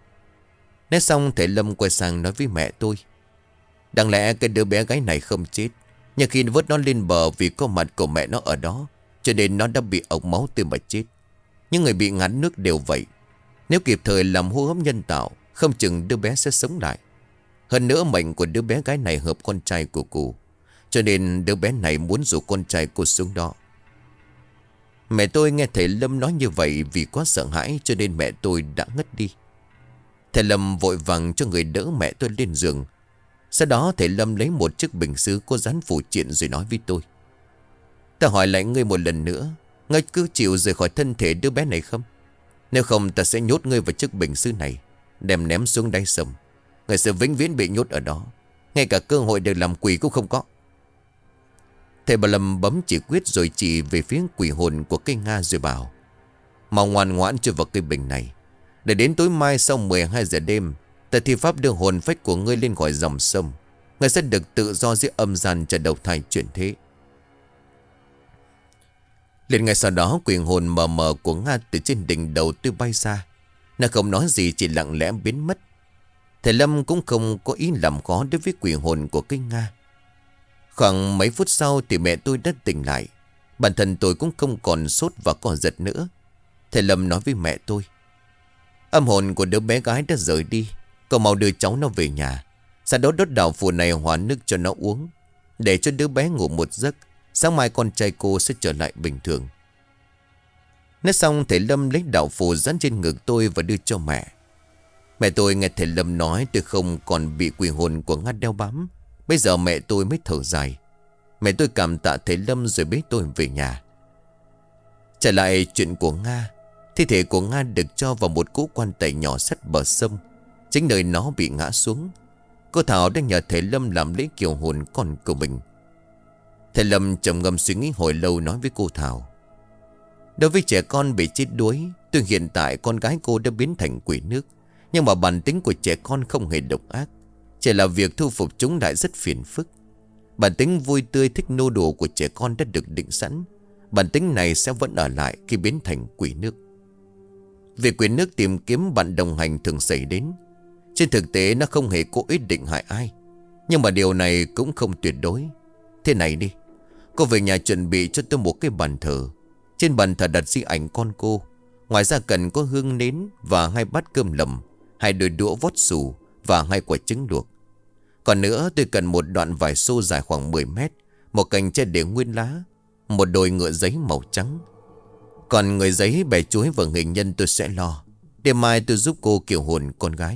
Nói xong thầy Lâm quay sang nói với mẹ tôi: Đáng lẽ cái đứa bé gái này không chết, nhưng khi vớt nó lên bờ, vì có mặt của mẹ nó ở đó, cho nên nó đã bị ộc máu tươi mà chết. Những người bị ngán nước đều vậy. Nếu kịp thời làm hô hấp nhân tạo, không chừng đứa bé sẽ sống lại. Hơn nữa mệnh của đứa bé gái này hợp con trai của cô, cho nên đứa bé này muốn rủ con trai cô xuống đó. Mẹ tôi nghe thầy Lâm nói như vậy, vì quá sợ hãi cho nên mẹ tôi đã ngất đi. Thầy Lâm vội vàng cho người đỡ mẹ tôi lên giường. Sau đó thầy Lâm lấy một chiếc bình sứ có dán phù triện rồi nói với tôi: "Ta hỏi lại ngươi một lần nữa, ngươi cứ chịu rời khỏi thân thể đứa bé này không? Nếu không ta sẽ nhốt ngươi vào chiếc bình sứ này, đem ném xuống đáy sông. Ngươi sẽ vĩnh viễn bị nhốt ở đó, ngay cả cơ hội để làm quỷ cũng không có." Thầy Bà Lâm bấm chỉ quyết rồi chỉ về phía quỷ hồn của cây Nga rồi bảo: "Mau ngoan ngoãn chui vào cây bình này. Để đến tối mai sau mười hai giờ đêm, ta thi pháp đưa hồn phách của ngươi lên khỏi dòng sông. Ngươi sẽ được tự do giữa âm gian chờ đầu thai chuyển thế." Liền ngày sau đó, quỷ hồn mờ mờ của Nga từ trên đỉnh đầu tôi bay ra. Nó không nói gì, chỉ lặng lẽ biến mất. Thầy Lâm cũng không có ý làm khó đối với quỷ hồn của cây Nga. Khoảng mấy phút sau thì mẹ tôi đã tỉnh lại. Bản thân tôi cũng không còn sốt và co giật nữa. Thầy Lâm nói với mẹ tôi: "Âm hồn của đứa bé gái đã rời đi, cậu mau đưa cháu nó về nhà. Sau đó đốt đạo phù này hóa nước cho nó uống, để cho đứa bé ngủ một giấc. Sáng mai con trai cô sẽ trở lại bình thường." Nói xong thầy Lâm lấy đạo phù dán trên ngực tôi và đưa cho mẹ. Mẹ tôi nghe thầy Lâm nói tôi không còn bị quỷ hồn của Nga đeo bám. Bây giờ mẹ tôi mới thở dài. Mẹ tôi cảm tạ thầy Lâm rồi bế tôi về nhà. Trở lại chuyện của Nga, thi thể của Nga được cho vào một cỗ quan tài nhỏ sát bờ sông, chính nơi nó bị ngã xuống. Cô Thảo đã nhờ thầy Lâm làm lễ kiều hồn con của mình. Thầy Lâm trầm ngâm suy nghĩ hồi lâu nói với cô Thảo: "Đối với trẻ con bị chết đuối, tuy hiện tại con gái cô đã biến thành quỷ nước, nhưng mà bản tính của trẻ con không hề độc ác. Chỉ là việc thu phục chúng lại rất phiền phức. Bản tính vui tươi thích nô đùa của trẻ con đã được định sẵn. Bản tính này sẽ vẫn ở lại khi biến thành quỷ nước. Việc quỷ nước tìm kiếm bạn đồng hành thường xảy đến. Trên thực tế nó không hề có ý định hại ai, nhưng mà điều này cũng không tuyệt đối. Thế này đi, cô về nhà chuẩn bị cho tôi một cái bàn thờ. Trên bàn thờ đặt di ảnh con cô. Ngoài ra cần có hương nến và hai bát cơm lầm, hai đôi đũa vót xù và hai quả trứng luộc. Còn nữa tôi cần một đoạn vải xô dài khoảng mười mét, một cành tre để nguyên lá, một đôi ngựa giấy màu trắng. Còn người giấy, bè chuối và hình nhân tôi sẽ lo. Đêm mai tôi giúp cô kiều hồn con gái."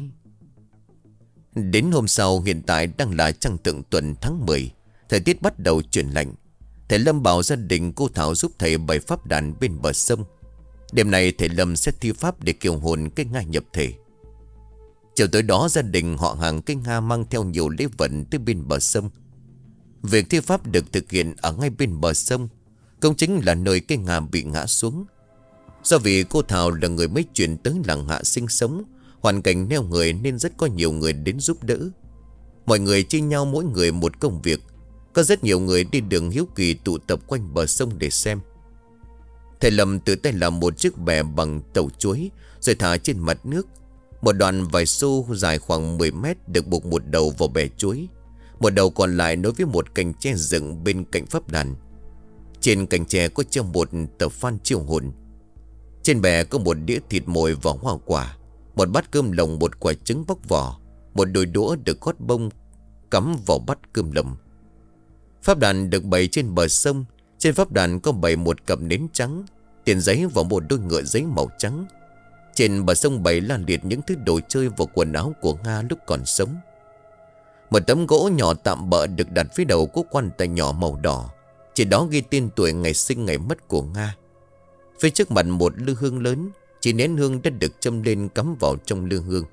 Đến hôm sau, hiện tại đang là trăng tượng tuần tháng mười. Thời tiết bắt đầu chuyển lạnh. Thầy Lâm bảo gia đình cô Thảo giúp thầy bày pháp đàn bên bờ sông. Đêm nay thầy Lâm sẽ thi pháp để kiều hồn cái Nga nhập thể. Chiều tối đó gia đình họ hàng cái Nga mang theo nhiều lễ vật tới bên bờ sông. Việc thi pháp được thực hiện ở ngay bên bờ sông, cũng chính là nơi cái Nga bị ngã xuống. Do vì cô Thảo là người mới chuyển tới làng Hạ sinh sống, hoàn cảnh neo người nên rất có nhiều người đến giúp đỡ. Mọi người chia nhau mỗi người một công việc. Có rất nhiều người đi đường hiếu kỳ tụ tập quanh bờ sông để xem. Thầy Lâm tự tay làm một chiếc bè bằng tàu chuối rồi thả trên mặt nước. Một đoạn vải xô dài khoảng mười mét được buộc một đầu vào bè chuối, một đầu còn lại nối với một cành tre dựng bên cạnh pháp đàn. Trên cành tre có treo một tờ phan chiêu hồn. Trên bè có một đĩa thịt mồi và hoa quả, một bát cơm lồng, một quả trứng bóc vỏ, một đôi đũa được gót bông cắm vào bát cơm lồng. Pháp đàn được bày trên bờ sông. Trên pháp đàn có bày một cặp nến trắng, tiền giấy và một đôi ngựa giấy màu trắng. Trên bờ sông bày la liệt những thứ đồ chơi và quần áo của Nga lúc còn sống. Một tấm gỗ nhỏ tạm bợ được đặt phía đầu của quan tài nhỏ màu đỏ. Trên đó ghi tên tuổi, ngày sinh, ngày mất của Nga. Phía trước mặt một lư hương lớn, chỉ nén hương đã được châm lên cắm vào trong lư hương.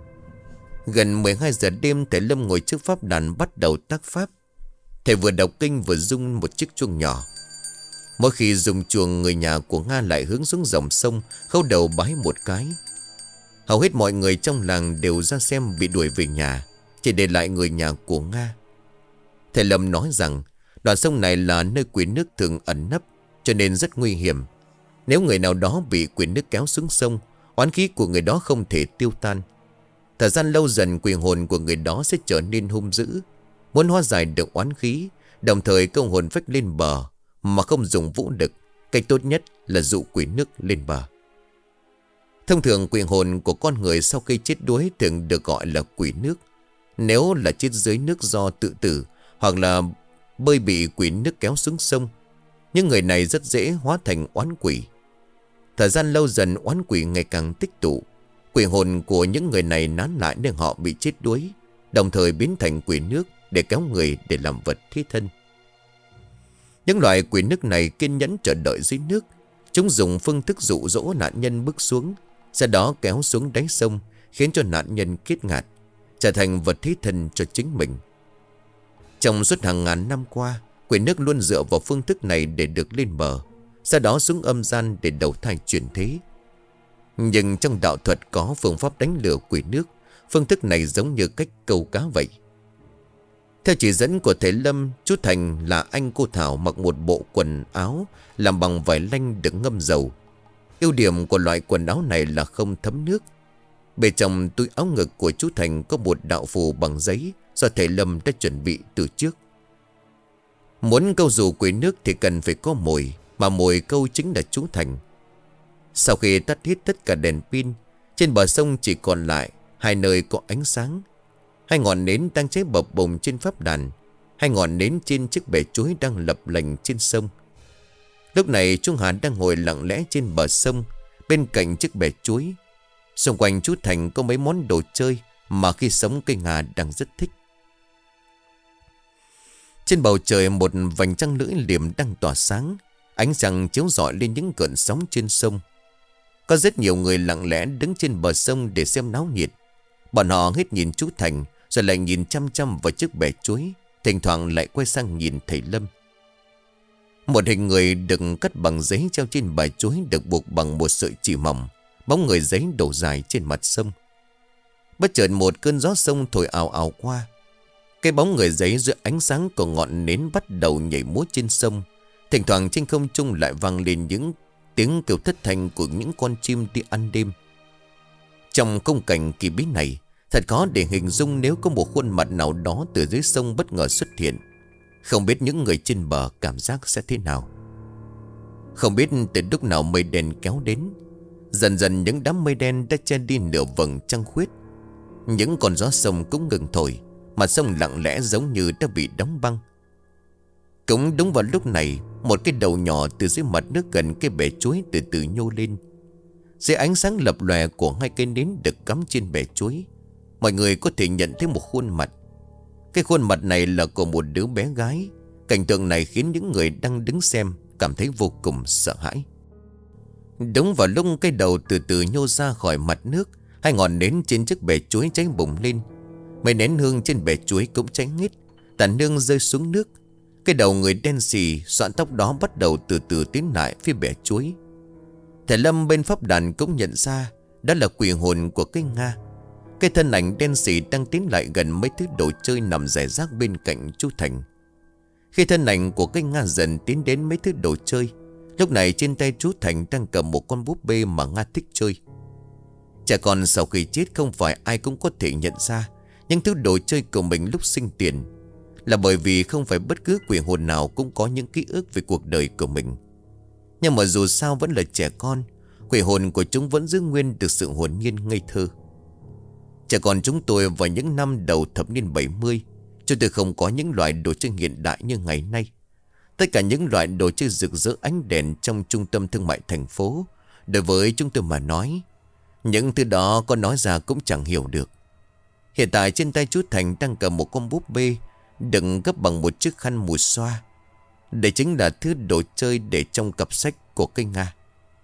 Gần mười hai giờ đêm, thầy Lâm ngồi trước pháp đàn bắt đầu tác pháp. Thầy vừa đọc kinh vừa rung một chiếc chuông nhỏ. Mỗi khi rung chuông, người nhà của Nga lại hướng xuống dòng sông, khấu đầu bái một cái. Hầu hết mọi người trong làng đều ra xem bị đuổi về nhà, chỉ để lại người nhà của Nga. Thầy Lâm nói rằng đoạn sông này là nơi quỷ nước thường ẩn nấp, cho nên rất nguy hiểm. Nếu người nào đó bị quỷ nước kéo xuống sông, oán khí của người đó không thể tiêu tan. Thời gian lâu dần, quỷ hồn của người đó sẽ trở nên hung dữ. Muốn hóa giải được oán khí, đồng thời câu hồn phách lên bờ mà không dùng vũ lực, cách tốt nhất là dụ quỷ nước lên bờ. Thông thường quỷ hồn của con người sau khi chết đuối thường được gọi là quỷ nước. Nếu là chết dưới nước do tự tử hoặc là bơi bị quỷ nước kéo xuống sông, những người này rất dễ hóa thành oán quỷ. Thời gian lâu dần, oán quỷ ngày càng tích tụ. Quỷ hồn của những người này nán lại nên họ bị chết đuối, đồng thời biến thành quỷ nước để kéo người để làm vật thí thân. Những loại quỷ nước này kiên nhẫn chờ đợi dưới nước. Chúng dùng phương thức dụ dỗ nạn nhân bước xuống, sau đó kéo xuống đáy sông, khiến cho nạn nhân kết ngạt, trở thành vật thí thân cho chính mình. Trong suốt hàng ngàn năm qua, quỷ nước luôn dựa vào phương thức này để được lên bờ, sau đó xuống âm gian để đầu thai chuyển thế. Nhưng trong đạo thuật có phương pháp đánh lừa quỷ nước. Phương thức này giống như cách câu cá vậy. Theo chỉ dẫn của thầy Lâm, chú Thành là anh cô Thảo mặc một bộ quần áo làm bằng vải lanh được ngâm dầu. Ưu điểm của loại quần áo này là không thấm nước. Bên trong túi áo ngực của chú Thành có một đạo phù bằng giấy do thầy Lâm đã chuẩn bị từ trước. Muốn câu dù quỷ nước thì cần phải có mồi, mà mồi câu chính là chú Thành. Sau khi tắt hết tất cả đèn pin, trên bờ sông chỉ còn lại hai nơi có ánh sáng. Hai ngọn nến đang cháy bập bùng trên pháp đàn, hai ngọn nến trên chiếc bè chuối đang lập lành trên sông. Lúc này chú Hà đang ngồi lặng lẽ trên bờ sông, bên cạnh chiếc bè chuối. Xung quanh chú Thành có mấy món đồ chơi mà khi sống cây Nga đang rất thích. Trên bầu trời một vành trăng lưỡi liềm đang tỏa sáng, ánh trăng chiếu rọi lên những cơn sóng trên sông. Có rất nhiều người lặng lẽ đứng trên bờ sông để xem náo nhiệt. Bọn họ hết nhìn chú Thành, rồi lại nhìn chăm chăm vào chiếc bè chuối, thỉnh thoảng lại quay sang nhìn thầy Lâm. Một hình người được cắt bằng giấy treo trên bè chuối được buộc bằng một sợi chỉ mỏng, bóng người giấy đổ dài trên mặt sông. Bất chợt một cơn gió sông thổi ào ào qua. Cái bóng người giấy dưới ánh sáng của ngọn nến bắt đầu nhảy múa trên sông. Thỉnh thoảng trên không trung lại vang lên những tiếng kêu thất thanh của những con chim đi ăn đêm. Trong khung cảnh kỳ bí này, thật khó để hình dung nếu có một khuôn mặt nào đó từ dưới sông bất ngờ xuất hiện. Không biết những người trên bờ cảm giác sẽ thế nào. Không biết từ lúc nào mây đen kéo đến. Dần dần những đám mây đen đã che đi nửa vầng trăng khuyết. Những con gió sông cũng ngừng thổi, mặt sông lặng lẽ giống như đã bị đóng băng. Cũng đúng vào lúc này, một cái đầu nhỏ từ dưới mặt nước gần cái bè chuối từ từ nhô lên. Dưới ánh sáng lập lòe của hai cây nến được cắm trên bè chuối, mọi người có thể nhận thấy một khuôn mặt. Cái khuôn mặt này là của một đứa bé gái. Cảnh tượng này khiến những người đang đứng xem cảm thấy vô cùng sợ hãi. Đúng vào lúc cái đầu từ từ nhô ra khỏi mặt nước, hai ngọn nến trên chiếc bè chuối cháy bùng lên. Mấy nén hương trên bè chuối cũng cháy hết, tàn hương rơi xuống nước. Cái đầu người đen xì xoạn tóc đó bắt đầu từ từ tiến lại phía bè chuối. Thầy Lâm bên pháp đàn cũng nhận ra đó là quỷ hồn của cái Nga. Cái thân ảnh đen xì đang tiến lại gần mấy thứ đồ chơi nằm rải rác bên cạnh chú Thành. Khi thân ảnh của cái Nga dần tiến đến mấy thứ đồ chơi, lúc này trên tay chú Thành đang cầm một con búp bê mà Nga thích chơi. Trẻ con sau khi chết không phải ai cũng có thể nhận ra những thứ đồ chơi của mình lúc sinh tiền, là bởi vì không phải bất cứ quỷ hồn nào cũng có những ký ức về cuộc đời của mình. Nhưng mà dù sao vẫn là trẻ con, quỷ hồn của chúng vẫn giữ nguyên được sự hồn nhiên ngây thơ. Trẻ con chúng tôi vào những năm đầu thập niên bảy mươi, chúng tôi không có những loại đồ chơi hiện đại như ngày nay. Tất cả những loại đồ chơi rực rỡ ánh đèn trong trung tâm thương mại thành phố, đối với chúng tôi mà nói, những thứ đó có nói ra cũng chẳng hiểu được. Hiện tại trên tay chú Thành đang cầm một con búp bê đựng gấp bằng một chiếc khăn mùi xoa. Đây chính là thứ đồ chơi để trong cặp sách của cây Nga.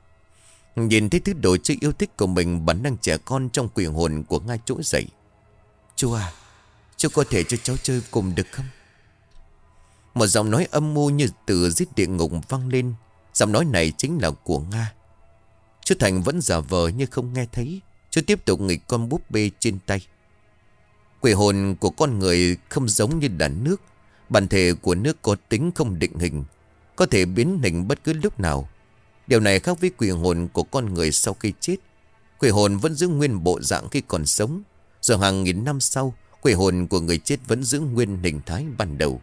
Nhìn thấy thứ đồ chơi yêu thích của mình, bản năng trẻ con trong quỷ hồn của Nga trỗi dậy. Chú à, chú có thể cho cháu chơi cùng được không? Một giọng nói âm mưu như từ dưới địa ngục vang lên. Giọng nói này chính là của Nga. Chú Thành vẫn giả vờ như không nghe thấy. Chú tiếp tục nghịch con búp bê trên tay. Quỷ hồn của con người không giống như là nước. Bản thể của nước có tính không định hình, có thể biến hình bất cứ lúc nào. Điều này khác với quỷ hồn của con người sau khi chết. Quỷ hồn vẫn giữ nguyên bộ dạng khi còn sống, rồi hàng nghìn năm sau, quỷ hồn của người chết vẫn giữ nguyên hình thái ban đầu.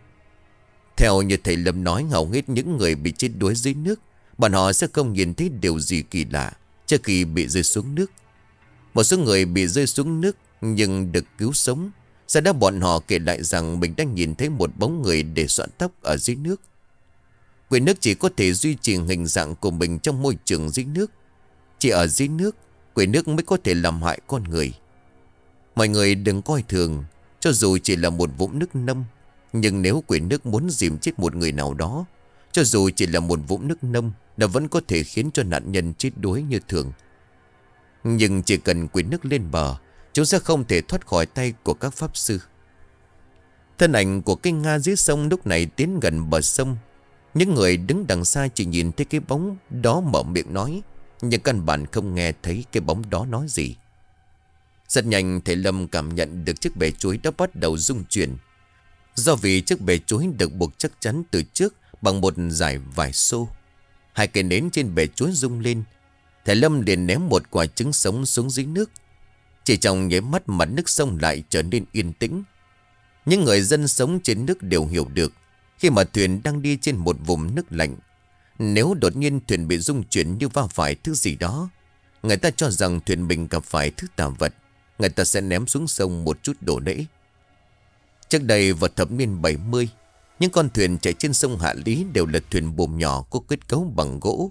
Theo như thầy Lâm nói, hầu hết những người bị chết đuối dưới nước, bọn họ sẽ không nhìn thấy điều gì kỳ lạ trước khi bị rơi xuống nước. Một số người bị rơi xuống nước nhưng được cứu sống. Sau đó bọn họ kể lại rằng mình đang nhìn thấy một bóng người để xoạn tóc ở dưới nước. Quỷ nước chỉ có thể duy trì hình dạng của mình trong môi trường dưới nước. Chỉ ở dưới nước, quỷ nước mới có thể làm hại con người. Mọi người đừng coi thường, cho dù chỉ là một vũng nước nông, nhưng nếu quỷ nước muốn dìm chết một người nào đó, cho dù chỉ là một vũng nước nông, nó vẫn có thể khiến cho nạn nhân chết đuối như thường. Nhưng chỉ cần quỷ nước lên bờ, chúng sẽ không thể thoát khỏi tay của các pháp sư. Thân ảnh của cây Nga dưới sông lúc này tiến gần bờ sông. Những người đứng đằng xa chỉ nhìn thấy cái bóng đó mở miệng nói, nhưng căn bản không nghe thấy cái bóng đó nói gì. Rất nhanh thầy Lâm cảm nhận được chiếc bè chuối đã bắt đầu rung chuyển. Do vì chiếc bè chuối được buộc chắc chắn từ trước bằng một dải vải xô. Hai cây nến trên bè chuối rung lên. Thầy Lâm liền ném một quả trứng sống xuống dưới nước. Chỉ trong nháy mắt mặt nước sông lại trở nên yên tĩnh. Những người dân sống trên nước đều hiểu được, khi mà thuyền đang đi trên một vùng nước lạnh, nếu đột nhiên thuyền bị rung chuyển như va phải thứ gì đó, người ta cho rằng thuyền mình gặp phải thứ tà vật. Người ta sẽ ném xuống sông một chút đổ lễ. Trước đây vào thập niên bảy mươi, những con thuyền chạy trên sông Hạ Lý đều là thuyền buồm nhỏ có kết cấu bằng gỗ.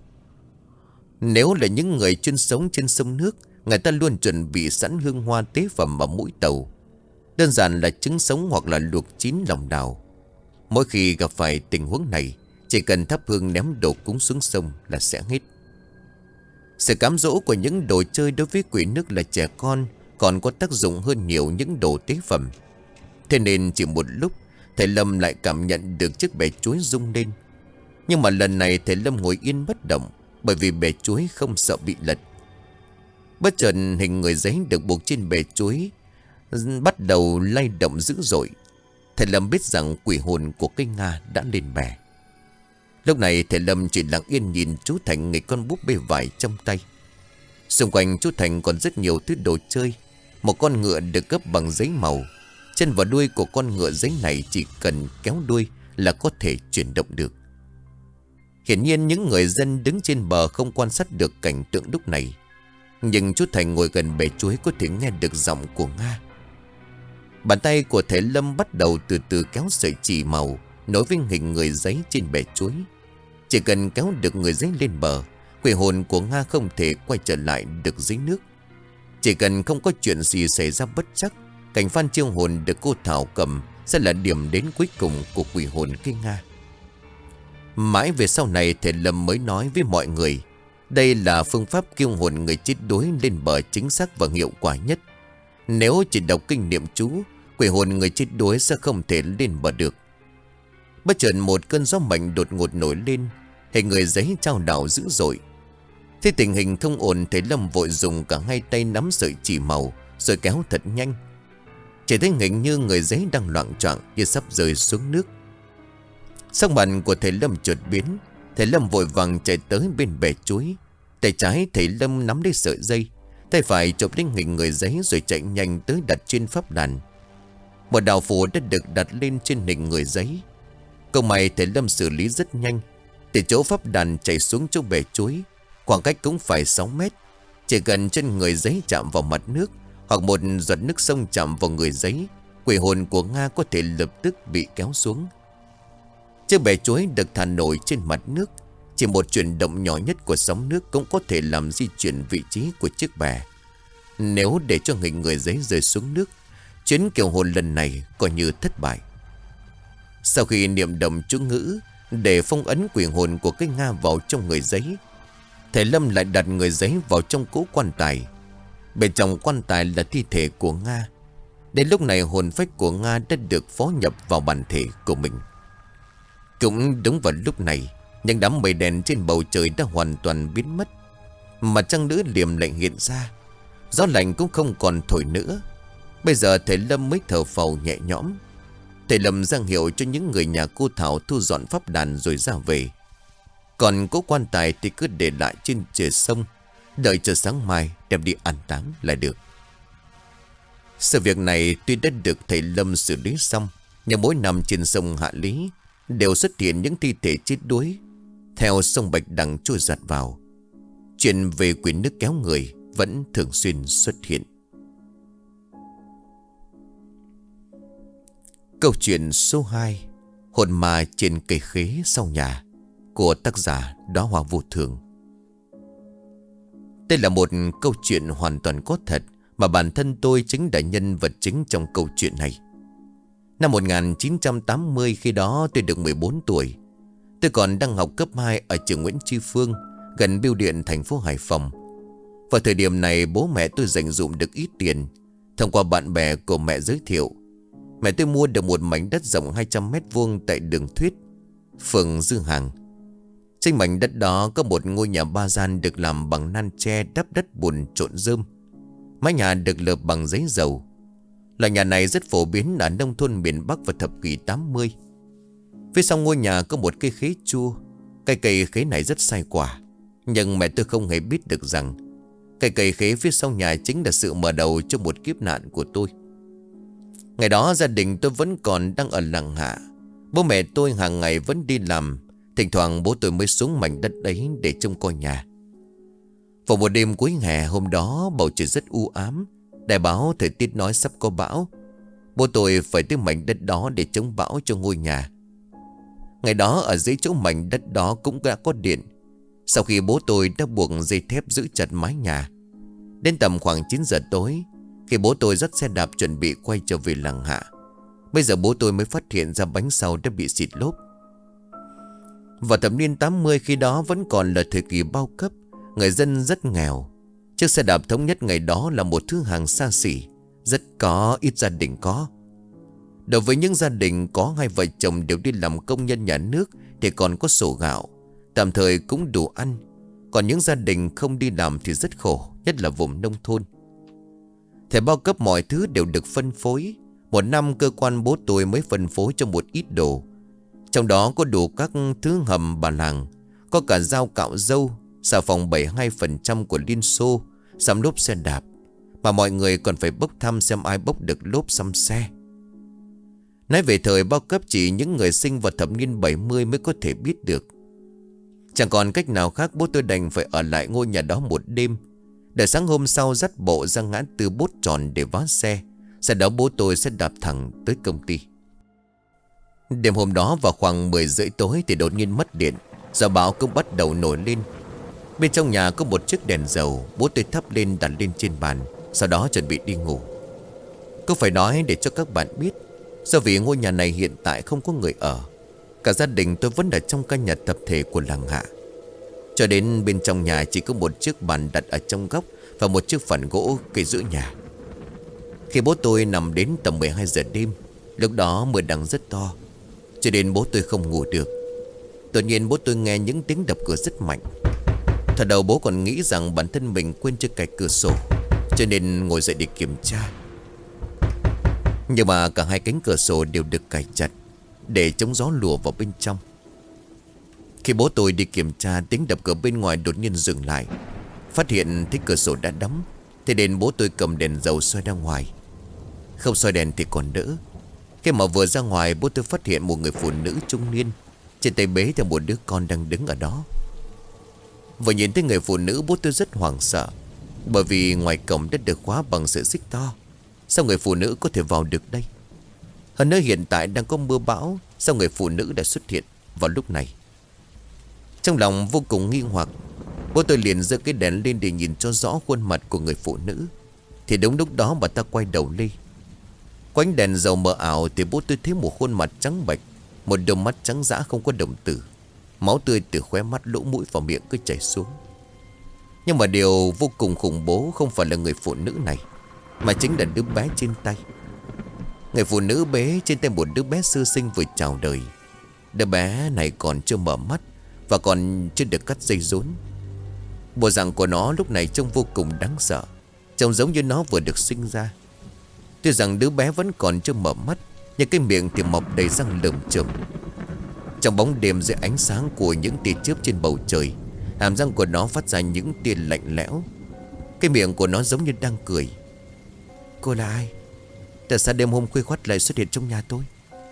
Nếu là những người chuyên sống trên sông nước, người ta luôn chuẩn bị sẵn hương hoa tế phẩm vào mũi tàu. Đơn giản là trứng sống hoặc là luộc chín lòng đào. Mỗi khi gặp phải tình huống này, chỉ cần thắp hương ném đồ cúng xuống sông là sẽ hết. Sự cám dỗ của những đồ chơi đối với quỷ nước là trẻ con còn có tác dụng hơn nhiều những đồ tế phẩm. Thế nên chỉ một lúc, thầy Lâm lại cảm nhận được chiếc bè chuối rung lên. Nhưng mà lần này thầy Lâm ngồi yên bất động, bởi vì bè chuối không sợ bị lật. Bất chợt hình người giấy được buộc trên bè chuối bắt đầu lay động dữ dội. Thầy Lâm biết rằng quỷ hồn của cây Nga đã lên bè. Lúc này thầy Lâm chỉ lặng yên nhìn chú Thành nghịch con búp bê vải trong tay. Xung quanh chú Thành còn rất nhiều thứ đồ chơi. Một con ngựa được gấp bằng giấy màu. Chân và đuôi của con ngựa giấy này chỉ cần kéo đuôi là có thể chuyển động được. Hiển nhiên những người dân đứng trên bờ không quan sát được cảnh tượng lúc này. Nhưng chú Thành ngồi gần bè chuối có thể nghe được giọng của Nga. Bàn tay của thầy Lâm bắt đầu từ từ kéo sợi chỉ màu nối với hình người giấy trên bè chuối. Chỉ cần kéo được người giấy lên bờ, quỷ hồn của Nga không thể quay trở lại được dưới nước. Chỉ cần không có chuyện gì xảy ra bất trắc, cảnh phan chiêu hồn được cô Thảo cầm sẽ là điểm đến cuối cùng của quỷ hồn cây Nga. Mãi về sau này thầy Lâm mới nói với mọi người, đây là phương pháp kêu hồn người chết đuối lên bờ chính xác và hiệu quả nhất. Nếu chỉ đọc kinh niệm chú, quỷ hồn người chết đuối sẽ không thể lên bờ được. Bất chợt một cơn gió mạnh đột ngột nổi lên, hình người giấy chao đảo dữ dội. Thế tình hình không ổn, thầy Lâm vội dùng cả hai tay nắm sợi chỉ màu rồi kéo thật nhanh. Chỉ thấy hình như người giấy đang loạng choạng như sắp rơi xuống nước. Sắc mặt của thầy Lâm chợt biến. Thầy Lâm vội vàng chạy tới bên bè chuối. Tay trái thầy Lâm nắm lấy sợi dây, tay phải chụp lấy hình người giấy rồi chạy nhanh tới đặt trên pháp đàn. Một đạo phù đã được đặt lên trên hình người giấy. Câu may thầy Lâm xử lý rất nhanh. Từ chỗ pháp đàn chạy xuống chỗ bè chuối, khoảng cách cũng phải sáu mét. Chỉ cần chân người giấy chạm vào mặt nước, hoặc một giọt nước sông chạm vào người giấy, quỷ hồn của Nga có thể lập tức bị kéo xuống. Chiếc bè chuối được thả nổi trên mặt nước. Chỉ một chuyển động nhỏ nhất của sóng nước cũng có thể làm di chuyển vị trí của chiếc bè. Nếu để cho hình người giấy rơi xuống nước, chuyến kiều hồn lần này coi như thất bại. Sau khi niệm động chú ngữ để phong ấn quỷ hồn của cái Nga vào trong người giấy, thầy Lâm lại đặt người giấy vào trong cỗ quan tài. Bên trong quan tài là thi thể của Nga. Đến lúc này hồn phách của Nga đã được phó nhập vào bản thể của mình. Cũng đúng vào lúc này, những đám mây đen trên bầu trời đã hoàn toàn biến mất. Mặt trăng nữ liềm lạnh hiện ra. Gió lạnh cũng không còn thổi nữa. Bây giờ thầy Lâm mới thở phào nhẹ nhõm. Thầy Lâm giang hiệu cho những người nhà cô Thảo thu dọn pháp đàn rồi ra về. Còn cố quan tài thì cứ để lại trên trời sông, đợi chờ sáng mai đem đi an táng là được. Sự việc này tuy đã được thầy Lâm xử lý xong, nhưng mỗi năm trên sông Hạ Lý đều xuất hiện những thi thể chết đuối theo sông Bạch Đằng trôi giạt vào. Chuyện về quỷ nước kéo người vẫn thường xuyên xuất hiện. Câu chuyện số hai, hồn ma trên cây khế sau nhà, của tác giả Đóa Hoa Vô Thường. Đây là một câu chuyện hoàn toàn có thật, mà bản thân tôi chính là nhân vật chính trong câu chuyện này. Năm một nghìn chín trăm tám mươi, khi đó tôi được mười bốn tuổi. Tôi còn đang học cấp hai ở trường Nguyễn Tri Phương, gần bưu điện thành phố Hải Phòng. Vào thời điểm này bố mẹ tôi dành dụm được ít tiền. Thông qua bạn bè của mẹ giới thiệu, mẹ tôi mua được một mảnh đất rộng hai trăm mét vuông tại đường Thuyết, phường Dư Hàng. Trên mảnh đất đó có một ngôi nhà ba gian được làm bằng nan tre đắp đất bùn trộn rơm. Mái nhà được lợp bằng giấy dầu. Loại nhà này rất phổ biến ở nông thôn miền Bắc vào thập kỷ tám mươi. Phía sau ngôi nhà có một cây khế chua. Cây cây khế này rất sai quả, nhưng mẹ tôi không hề biết được rằng cây cây khế phía sau nhà chính là sự mở đầu cho một kiếp nạn của tôi. Ngày đó gia đình tôi vẫn còn đang ở làng Hạ. Bố mẹ tôi hàng ngày vẫn đi làm. Thỉnh thoảng bố tôi mới xuống mảnh đất đấy để trông coi nhà. Vào một đêm cuối hè hôm đó, bầu trời rất u ám. Đài báo thời tiết nói sắp có bão. Bố tôi phải tới mảnh đất đó để chống bão cho ngôi nhà. Ngày đó ở dưới chỗ mảnh đất đó cũng đã có điện. Sau khi bố tôi đã buộc dây thép giữ chặt mái nhà, đến tầm khoảng chín giờ tối, khi bố tôi dắt xe đạp chuẩn bị quay trở về làng Hạ, bây giờ bố tôi mới phát hiện ra bánh sau đã bị xịt lốp. Vào thập niên tám mươi, khi đó vẫn còn là thời kỳ bao cấp, người dân rất nghèo. Chiếc xe đạp thống nhất ngày đó là một thứ hàng xa xỉ, rất có ít gia đình có. Đối với những gia đình có hai vợ chồng đều đi làm công nhân nhà nước thì còn có sổ gạo, tạm thời cũng đủ ăn. Còn những gia đình không đi làm thì rất khổ, nhất là vùng nông thôn. Thẻ bao cấp mọi thứ đều được phân phối. Một năm cơ quan bố tôi mới phân phối cho một ít đồ. Trong đó có đủ các thứ hầm bà làng, có cả dao cạo râu, xà phòng bảy mươi hai phần trăm của Liên Xô, xăm lốp xe đạp. Mà mọi người còn phải bốc thăm xem ai bốc được lốp xăm xe. Nói về thời bao cấp chỉ những người sinh vào thập niên bảy mươi mới có thể biết được. Chẳng còn cách nào khác, bố tôi đành phải ở lại ngôi nhà đó một đêm, để sáng hôm sau dắt bộ ra ngã tư Bốt Tròn để vá xe. Sau đó bố tôi sẽ đạp thẳng tới công ty. Đêm hôm đó vào khoảng mười rưỡi tối thì đột nhiên mất điện. Gió bão cũng bắt đầu nổi lên. Bên trong nhà có một chiếc đèn dầu. Bố tôi thắp lên đặt lên trên bàn, sau đó chuẩn bị đi ngủ. Có phải nói để cho các bạn biết, do vì ngôi nhà này hiện tại không có người ở, cả gia đình tôi vẫn ở trong căn nhà tập thể của làng Hạ. Cho đến bên trong nhà chỉ có một chiếc bàn đặt ở trong góc và một chiếc phản gỗ cây giữa nhà. Khi bố tôi nằm đến tầm mười hai giờ đêm, lúc đó mưa đang rất to, cho nên bố tôi không ngủ được. Tự nhiên bố tôi nghe những tiếng đập cửa rất mạnh. Thật đầu bố còn nghĩ rằng bản thân mình quên chưa cài cửa sổ, cho nên ngồi dậy để kiểm tra. Nhưng mà cả hai cánh cửa sổ đều được cài chặt để chống gió lùa vào bên trong. Khi bố tôi đi kiểm tra, tiếng đập cửa bên ngoài đột nhiên dừng lại. Phát hiện thấy cửa sổ đã đóng, thế nên bố tôi cầm đèn dầu soi ra ngoài. Không soi đèn thì còn đỡ. Khi mà vừa ra ngoài, bố tôi phát hiện một người phụ nữ trung niên, trên tay bế theo một đứa con đang đứng ở đó. Vừa nhìn thấy người phụ nữ, bố tôi rất hoảng sợ, bởi vì ngoài cổng đã được khóa bằng sợi xích to. Sao người phụ nữ có thể vào được đây? Hơn nữa hiện tại đang có mưa bão, sao người phụ nữ đã xuất hiện vào lúc này? Trong lòng vô cùng nghi hoặc, bố tôi liền giơ cái đèn lên để nhìn cho rõ khuôn mặt của người phụ nữ. Thì đúng lúc đó bà ta quay đầu lên. Quánh đèn dầu mờ ảo thì bố tôi thấy một khuôn mặt trắng bệch, một đôi mắt trắng dã không có đồng tử. Máu tươi từ khóe mắt, lỗ mũi và miệng cứ chảy xuống. Nhưng mà điều vô cùng khủng bố không phải là người phụ nữ này, mà chính là đứa bé trên tay. Người phụ nữ bế trên tay một đứa bé sơ sinh vừa chào đời. Đứa bé này còn chưa mở mắt và còn chưa được cắt dây rốn. Bộ dạng của nó lúc này trông vô cùng đáng sợ, trông giống như nó vừa được sinh ra. Tuy rằng đứa bé vẫn còn chưa mở mắt, nhưng cái miệng thì mọc đầy răng lởm chởm. Trong bóng đêm dưới ánh sáng của những tia chớp trên bầu trời, hàm răng của nó phát ra những tia lạnh lẽo. Cái miệng của nó giống như đang cười. Cô là ai? Tại sao đêm hôm khuya khoắt lại xuất hiện trong nhà tôi?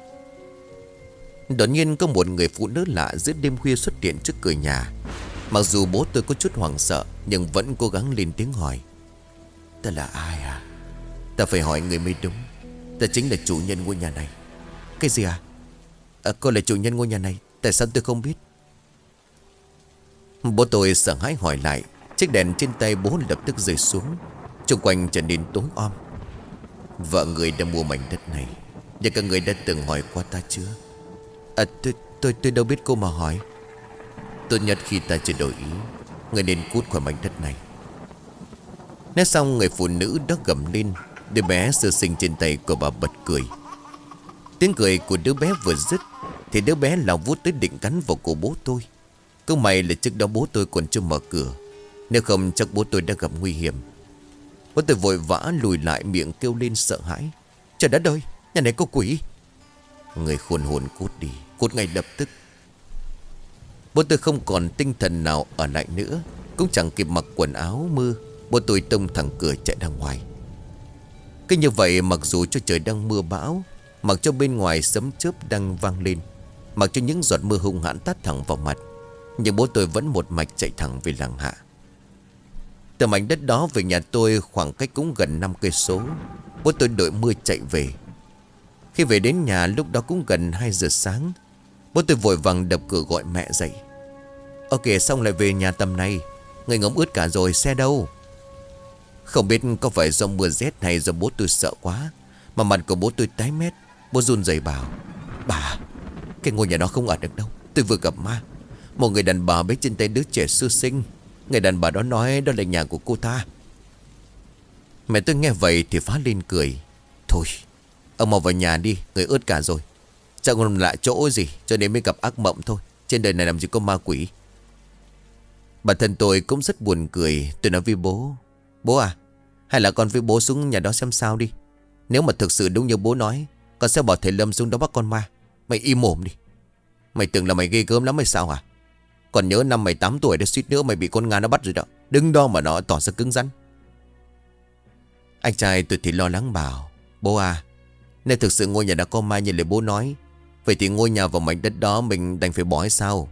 Đột nhiên có một người phụ nữ lạ giữa đêm khuya xuất hiện trước cửa nhà. Mặc dù bố tôi có chút hoảng sợ, nhưng vẫn cố gắng lên tiếng hỏi. Ta là ai à? Ta phải hỏi người mới đúng. Ta chính là chủ nhân ngôi nhà này. Cái gì à? À, cô là chủ nhân ngôi nhà này. Tại sao tôi không biết? Bố tôi sợ hãi hỏi lại. Chiếc đèn trên tay bố lập tức rơi xuống. Xung quanh trở nên tối om. Vợ người đã mua mảnh đất này, và các người đã từng hỏi qua ta chưa? À tôi, tôi, tôi đâu biết cô mà hỏi. Tốt nhất khi ta chưa đổi ý, người nên cút khỏi mảnh đất này. Nói xong người phụ nữ đó gầm lên. Đứa bé sơ sinh trên tay của bà bật cười. Tiếng cười của đứa bé vừa dứt thì đứa bé lao vút tới định cắn vào cổ bố tôi. Câu may là trước đó bố tôi còn chưa mở cửa, nếu không chắc bố tôi đã gặp nguy hiểm. Bố tôi vội vã lùi lại, miệng kêu lên sợ hãi. Trời đất ơi, nhà này có quỷ. Người khôn hồn cút đi, cút ngay lập tức. Bố tôi không còn tinh thần nào ở lại nữa, cũng chẳng kịp mặc quần áo mưa. Bố tôi tông thẳng cửa chạy ra ngoài. Cứ như vậy, mặc dù cho trời đang mưa bão, mặc cho bên ngoài sấm chớp đang vang lên, mặc cho những giọt mưa hung hãn tát thẳng vào mặt, nhưng bố tôi vẫn một mạch chạy thẳng về làng Hạ. Từ mảnh đất đó về nhà tôi khoảng cách cũng gần năm cây số. Bố tôi đội mưa chạy về. Khi về đến nhà lúc đó cũng gần hai giờ sáng. Bố tôi vội vàng đập cửa gọi mẹ dậy. Ok, xong lại về nhà tầm này. Người ngóng ướt cả rồi, xe đâu? Không biết có phải do mưa rét hay do bố tôi sợ quá mà mặt của bố tôi tái mét. Bố run rẩy bảo: Bà, cái ngôi nhà đó không ở được đâu. Tôi vừa gặp ma. Một người đàn bà bế trên tay đứa trẻ sơ sinh. Người đàn bà đó nói đó là nhà của cô ta. Mẹ tôi nghe vậy thì phá lên cười. Thôi, ông mau vào nhà đi, người ướt cả rồi. Chắc còn lạ chỗ gì cho nên mới gặp ác mộng thôi. Trên đời này làm gì có ma quỷ. Bản thân tôi cũng rất buồn cười. Tôi nói với bố: Bố à, hay là con với bố xuống nhà đó xem sao đi. Nếu mà thực sự đúng như bố nói, con sẽ bỏ thầy Lâm xuống đó bắt con ma. Mày im mồm đi. Mày tưởng là mày ghê gớm lắm hay sao hả? Còn nhớ năm mày tám tuổi đã suýt nữa mày bị con Nga nó bắt rồi đó. Đứng đó mà nó tỏ ra cứng rắn. Anh trai tôi thì lo lắng bảo: Bố à, nếu thực sự ngôi nhà đã có ma như lời bố nói, vậy thì ngôi nhà vào mảnh đất đó mình đành phải bỏ hay sao?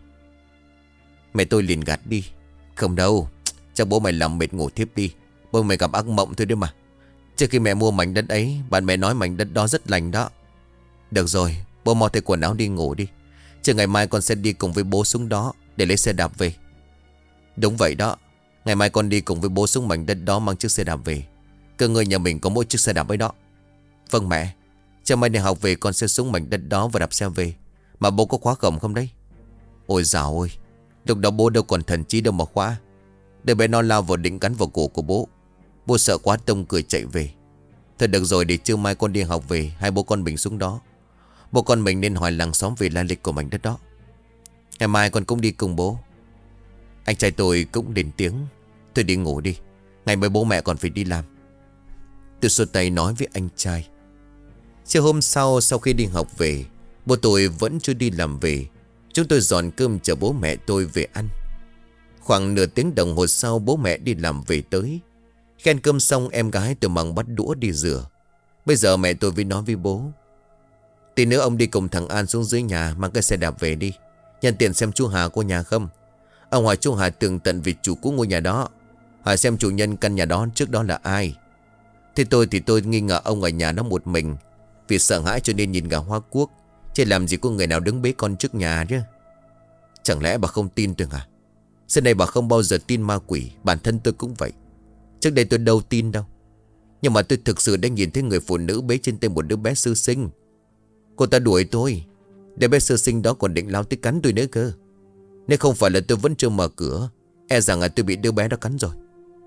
Mẹ tôi liền gạt đi: Không đâu, chắc bố mày làm mệt ngủ thiếp đi. Bố mày gặp ác mộng thôi đấy mà. Trước khi mẹ mua mảnh đất ấy, bạn mẹ nói mảnh đất đó rất lành đó. Được rồi, bố mau thay quần áo đi ngủ đi. Chứ ngày mai con sẽ đi cùng với bố xuống đó để lấy xe đạp về. Đúng vậy đó, ngày mai con đi cùng với bố xuống mảnh đất đó mang chiếc xe đạp về. Cơ ngơi nhà mình có mỗi chiếc xe đạp ấy đó. Vâng mẹ, chẳng mai đi học về con sẽ xuống mảnh đất đó và đạp xe về. Mà bố có khóa cổng không đấy? Ôi dào ơi, lúc đó bố đâu còn thần trí đâu mà khóa. Để bé nó lao vào định cắn vào cổ của bố. Bố sợ quá tông cười chạy về. Thôi được rồi, để trưa mai con đi học về, hai bố con mình xuống đó. Bố con mình nên hỏi làng xóm về lai lịch của mảnh đất đó. Ngày mai con cũng đi cùng bố. Anh trai tôi cũng lên tiếng: Tôi đi ngủ đi, ngày mai bố mẹ còn phải đi làm. Tôi xua tay nói với anh trai. Chiều hôm sau, sau khi đi học về, bố tôi vẫn chưa đi làm về. Chúng tôi dọn cơm chờ bố mẹ tôi về ăn. Khoảng nửa tiếng đồng hồ sau, bố mẹ đi làm về tới. Khi ăn cơm xong, em gái tôi mang bát đũa đi rửa. Bây giờ mẹ tôi mới nói với bố: Tí nữa ông đi cùng thằng An xuống dưới nhà mang cái xe đạp về đi. Nhân tiện xem chú Hà có nhà không. Ông hỏi chú Hà tường tận về chủ cũ ngôi nhà đó. Hỏi xem chủ nhân căn nhà đó trước đó là ai. Thế tôi thì tôi nghi ngờ ông ở nhà nó một mình. Vì sợ hãi cho nên nhìn gà hoa cuốc. Chứ làm gì có người nào đứng bế con trước nhà chứ. Chẳng lẽ bà không tin tôi à? Xưa này bà không bao giờ tin ma quỷ. Bản thân tôi cũng vậy. Trước đây tôi đâu tin đâu. Nhưng mà tôi thực sự đã nhìn thấy người phụ nữ bế trên tay một đứa bé sơ sinh. Cô ta đuổi tôi. Đứa bé sơ sinh đó còn định lao tới cắn tôi nữa cơ. Nếu không phải là tôi vẫn chưa mở cửa, e rằng là tôi bị đứa bé đó cắn rồi.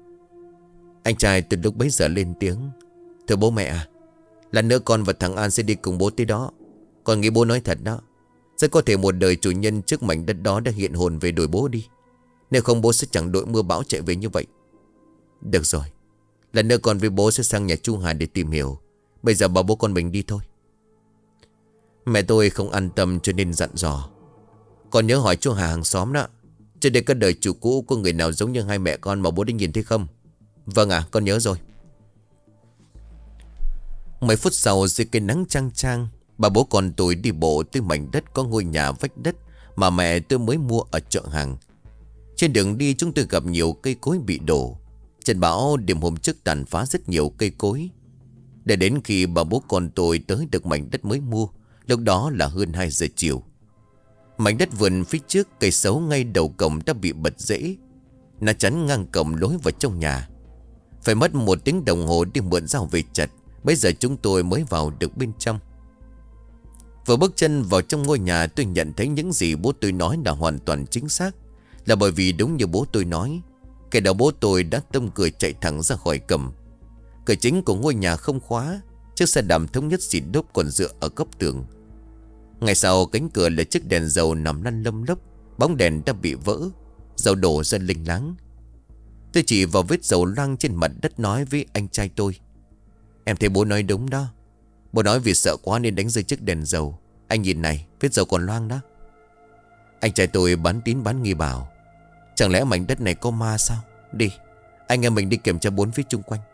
Anh trai từ lúc bấy giờ lên tiếng: Thưa bố mẹ à, lần nữa con và thằng An sẽ đi cùng bố tới đó. Con nghĩ bố nói thật đó. Rất có thể một đời chủ nhân trước mảnh đất đó đã hiện hồn về đuổi bố đi. Nếu không bố sẽ chẳng đội mưa bão chạy về như vậy. Được rồi, lần nữa con với bố sẽ sang nhà chú Hà để tìm hiểu. Bây giờ bảo bố con mình đi thôi. Mẹ tôi không an tâm cho nên dặn dò: Con nhớ hỏi chú Hà hàng xóm đó. Trên đây các đời chủ cũ có người nào giống như hai mẹ con mà bố đã nhìn thấy không? Vâng ạ, à, con nhớ rồi. Mấy phút sau, dưới cây nắng chang chang, bà bố con tôi đi bộ tới mảnh đất có ngôi nhà vách đất mà mẹ tôi mới mua ở chợ hàng. Trên đường đi chúng tôi gặp nhiều cây cối bị đổ. Trận bão đêm hôm trước tàn phá rất nhiều cây cối. Để đến khi bà bố con tôi tới được mảnh đất mới mua, lúc đó là hơn hai giờ chiều. Mảnh đất vườn phía trước cây sấu ngay đầu cổng đã bị bật rễ. Nó chắn ngang cổng lối vào trong nhà. Phải mất một tiếng đồng hồ đi mượn dao về chặt, bây giờ chúng tôi mới vào được bên trong. Vừa bước chân vào trong ngôi nhà, tôi nhận thấy những gì bố tôi nói là hoàn toàn chính xác. Là bởi vì đúng như bố tôi nói, kẻ đó bố tôi đã tông cửa chạy thẳng ra khỏi cầm. Cửa chính của ngôi nhà không khóa, chiếc xe đạp thống nhất xịt đốp còn dựa ở góc tường. Ngay sau cánh cửa là chiếc đèn dầu nằm lăn lông lốc. Bóng đèn đã bị vỡ, dầu đổ ra linh láng. Tôi chỉ vào vết dầu loang trên mặt đất nói với anh trai tôi: "Em thấy bố nói đúng đó. Bố nói vì sợ quá nên đánh rơi chiếc đèn dầu. Anh nhìn này, vết dầu còn loang đó." Anh trai tôi bán tín bán nghi bảo: "Chẳng lẽ mảnh đất này có ma sao? Đi, anh em mình đi kiểm tra bốn phía chung quanh."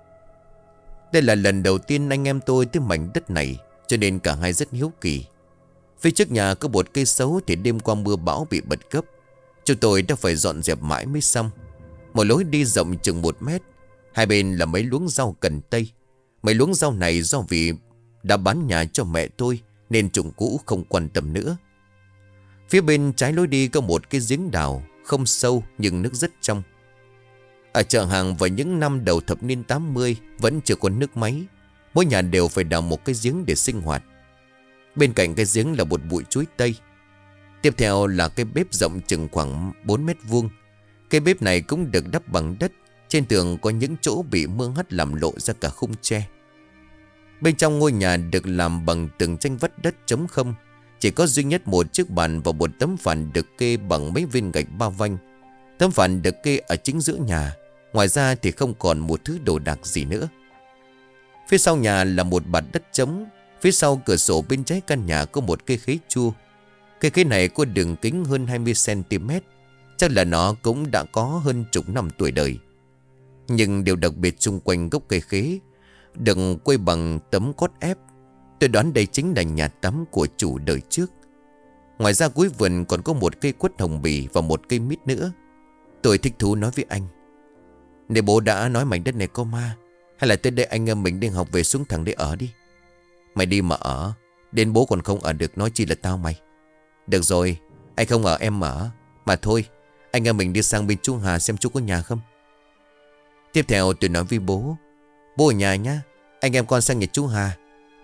Đây là lần đầu tiên anh em tôi tới mảnh đất này, cho nên cả hai rất hiếu kỳ. Phía trước nhà có một cây xấu thì đêm qua mưa bão bị bật gấp. Chúng tôi đã phải dọn dẹp mãi mới xong. Một lối đi rộng chừng một mét. Hai bên là mấy luống rau cần tây. Mấy luống rau này do vì đã bán nhà cho mẹ tôi nên chủ cũ không quan tâm nữa. Phía bên trái lối đi có một cái giếng đào, không sâu nhưng nước rất trong. Ở chợ hàng vào những năm đầu thập niên tám mươi vẫn chưa có nước máy. Mỗi nhà đều phải đào một cái giếng để sinh hoạt. Bên cạnh cái giếng là một bụi chuối tây. Tiếp theo là cái bếp rộng chừng khoảng bốn mét vuông. Cái bếp này cũng được đắp bằng đất. Trên tường có những chỗ bị mưa hắt làm lộ ra cả khung tre. Bên trong ngôi nhà được làm bằng từng tranh vách đất trống không. Chỉ có duy nhất một chiếc bàn và một tấm phản được kê bằng mấy viên gạch ba vanh. Tấm phản được kê ở chính giữa nhà. Ngoài ra thì không còn một thứ đồ đạc gì nữa. Phía sau nhà là một bạt đất trống. Phía sau cửa sổ bên trái căn nhà có một cây khế chua. Cây khế này có đường kính hơn hai mươi xăng ti mét. Chắc là nó cũng đã có hơn chục năm tuổi đời. Nhưng điều đặc biệt xung quanh gốc cây khế được quây bằng tấm cốt ép. Tôi đoán đây chính là nhà tắm của chủ đời trước. Ngoài ra cuối vườn còn có một cây quất hồng bì và một cây mít nữa. Tôi thích thú nói với anh: "Nếu bố đã nói mảnh đất này có ma, hay là tới đây anh em mình đi học về xuống thẳng để ở đi. Mày đi mà ở, đến bố còn không ở được, nói chi là tao mày." "Được rồi, anh không ở em ở. Mà thôi, anh em mình đi sang bên chú Hà xem chú có nhà không." Tiếp theo tôi nói với bố: "Bố ở nhà nhá, anh em con sang nhà chú Hà."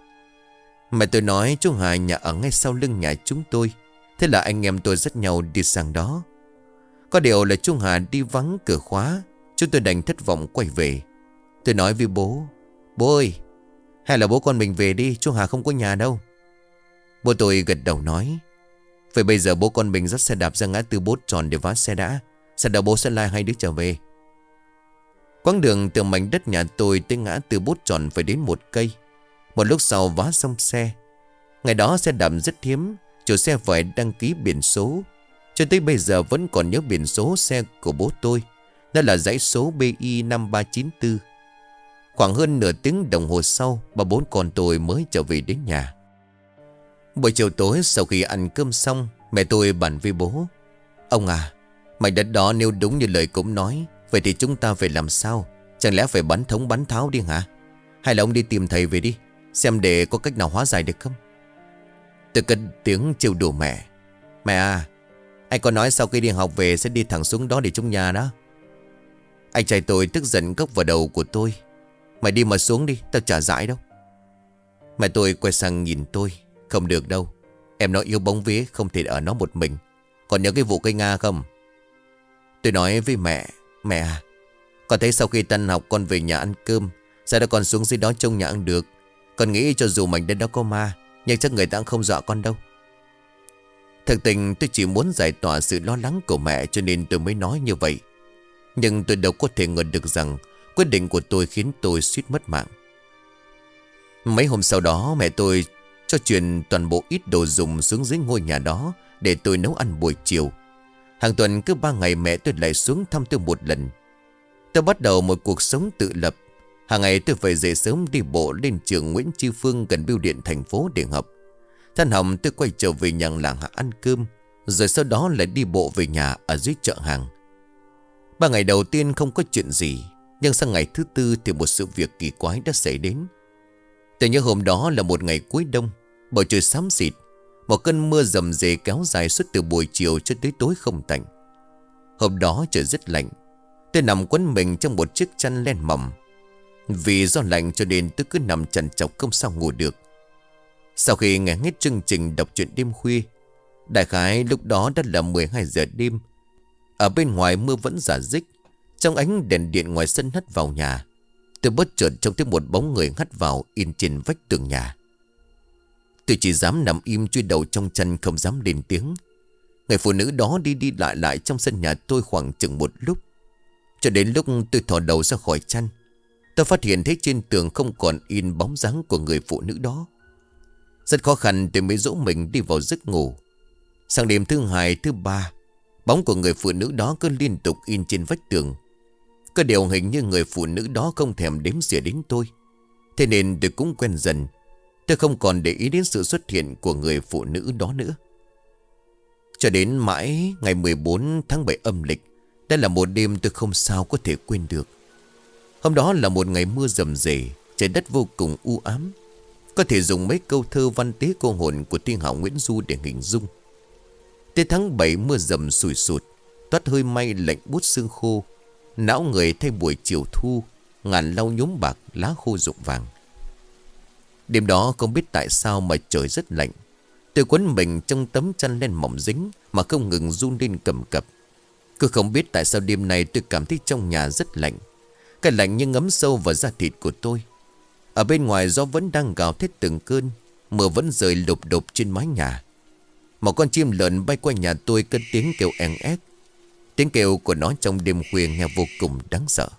Mẹ tôi nói chú Hà nhà ở ngay sau lưng nhà chúng tôi. Thế là anh em tôi dắt nhau đi sang đó. Có điều là chú Hà đi vắng cửa khóa. Chúng tôi đành thất vọng quay về. Tôi nói với bố: "Bố ơi, hay là bố con mình về đi, chú Hà không có nhà đâu." Bố tôi gật đầu nói: "Vậy bây giờ bố con mình dắt xe đạp ra ngã tư Bốt Tròn để vá xe đã. Sau đó bố sẽ lai hai đứa trở về." Quãng đường từ mảnh đất nhà tôi tới ngã tư Bốt Tròn phải đến một cây. Một lúc sau vá xong xe. Ngày đó xe đạp rất hiếm. Chủ xe phải đăng ký biển số. Cho tới bây giờ vẫn còn nhớ biển số xe của bố tôi. Đó là dãy số B I năm ba chín tư. Khoảng hơn nửa tiếng đồng hồ sau, bà bốn con tôi mới trở về đến nhà. Buổi chiều tối sau khi ăn cơm xong, mẹ tôi bàn với bố: "Ông à, mảnh đất đó nếu đúng như lời cũng nói, vậy thì chúng ta phải làm sao? Chẳng lẽ phải bắn thống bắn tháo đi hả? Hay là ông đi tìm thầy về đi, xem để có cách nào hóa giải được không?" Tôi cất tiếng trêu đùa mẹ: "Mẹ à, anh có nói sau khi đi học về sẽ đi thẳng xuống đó để trong nhà đó." Anh trai tôi tức giận gốc vào đầu của tôi: "Mày đi mà xuống đi, tao chả dãi đâu." Mẹ tôi quay sang nhìn tôi: "Không được đâu, em nó yêu bóng vía, không thể ở nó một mình. Còn nhớ cái vụ cây Nga không?" Tôi nói với mẹ: "Mẹ à, con thấy sau khi tan học con về nhà ăn cơm, sao đó con xuống dưới đó trông nhà ăn được. Con nghĩ cho dù mảnh đất đó có ma, nhưng chắc người ta cũng không dọa con đâu." Thực tình tôi chỉ muốn giải tỏa sự lo lắng của mẹ, cho nên tôi mới nói như vậy. Nhưng tôi đâu có thể ngờ được rằng quyết định của tôi khiến tôi suýt mất mạng. Mấy hôm sau đó mẹ tôi cho chuyển toàn bộ ít đồ dùng xuống dưới ngôi nhà đó để tôi nấu ăn buổi chiều. Hàng tuần cứ ba ngày mẹ tôi lại xuống thăm tôi một lần. Tôi bắt đầu một cuộc sống tự lập. Hàng ngày tôi phải dậy sớm đi bộ lên trường Nguyễn Tri Phương gần bưu điện thành phố để học. Tan học tôi quay trở về nhà làng hạ ăn cơm, rồi sau đó lại đi bộ về nhà ở dưới chợ hàng. Ba ngày đầu tiên không có chuyện gì, nhưng sang ngày thứ tư thì một sự việc kỳ quái đã xảy đến. Tôi nhớ hôm đó là một ngày cuối đông, bầu trời xám xịt. Một cơn mưa rầm rề kéo dài suốt từ buổi chiều cho tới tối không tạnh. Hôm đó trời rất lạnh, Tôi nằm quấn mình trong một chiếc chăn len mỏng. Vì do lạnh cho nên tôi cứ nằm trằn trọc không sao ngủ được. Sau khi nghe hết chương trình đọc truyện đêm khuya, đại khái lúc đó đã là mười hai giờ đêm. Ở bên ngoài mưa vẫn rả rích. Trong ánh đèn điện ngoài sân hắt vào nhà, tôi bất chợt trông thấy một bóng người hắt vào in trên vách tường nhà. Tôi chỉ dám nằm im chui đầu trong chăn, không dám lên tiếng. Người phụ nữ đó đi đi lại lại trong sân nhà tôi khoảng chừng một lúc. Cho đến lúc tôi thò đầu ra khỏi chăn, tôi phát hiện thấy trên tường không còn in bóng dáng của người phụ nữ đó. Rất khó khăn tôi mới dỗ mình đi vào giấc ngủ. Sang đêm thứ hai, thứ ba, bóng của người phụ nữ đó cứ liên tục in trên vách tường. Có điều hình như người phụ nữ đó không thèm đếm xỉa đến tôi. Thế nên tôi cũng quen dần. Tôi không còn để ý đến sự xuất hiện của người phụ nữ đó nữa. Cho đến mãi ngày mười bốn tháng bảy âm lịch, đây là một đêm tôi không sao có thể quên được. Hôm đó là một ngày mưa rầm rề, trời đất vô cùng u ám. Có thể dùng mấy câu thơ văn tế cô hồn của thiên hảo Nguyễn Du để hình dung. Tới tháng bảy mưa rầm sùi sụt, toát hơi may lạnh buốt sương khô. Não người thay buổi chiều thu, ngàn lau nhúm bạc lá khô rụng vàng. Đêm đó không biết tại sao mà trời rất lạnh. Tôi quấn mình trong tấm chăn len mỏng dính mà không ngừng run lên cầm cập. Cứ không biết tại sao đêm nay tôi cảm thấy trong nhà rất lạnh. Cái lạnh như ngấm sâu vào da thịt của tôi. Ở bên ngoài gió vẫn đang gào thét từng cơn, mưa vẫn rơi lụp đụp trên mái nhà. Một con chim lợn bay qua nhà tôi cất tiếng kêu en ép. Tiếng kêu của nó trong đêm khuya nghe vô cùng đáng sợ.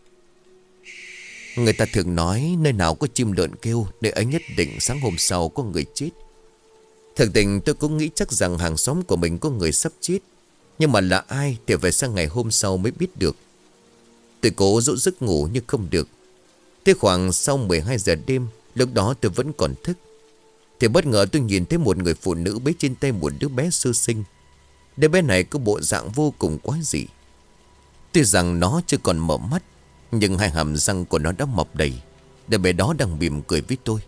Người ta thường nói nơi nào có chim lợn kêu, nơi ấy nhất định sáng hôm sau có người chết. Thực tình tôi cũng nghĩ chắc rằng hàng xóm của mình có người sắp chết. Nhưng mà là ai thì phải sang ngày hôm sau mới biết được. Tôi cố dỗ giấc ngủ nhưng không được. Tới khoảng sau mười hai giờ đêm, lúc đó tôi vẫn còn thức, thì bất ngờ tôi nhìn thấy một người phụ nữ bế trên tay một đứa bé sơ sinh. Đứa bé này có bộ dạng vô cùng quái dị. Tuy rằng nó chưa còn mở mắt, nhưng hai hàm răng của nó đã mọc đầy. Đứa bé đó đang mỉm cười với tôi.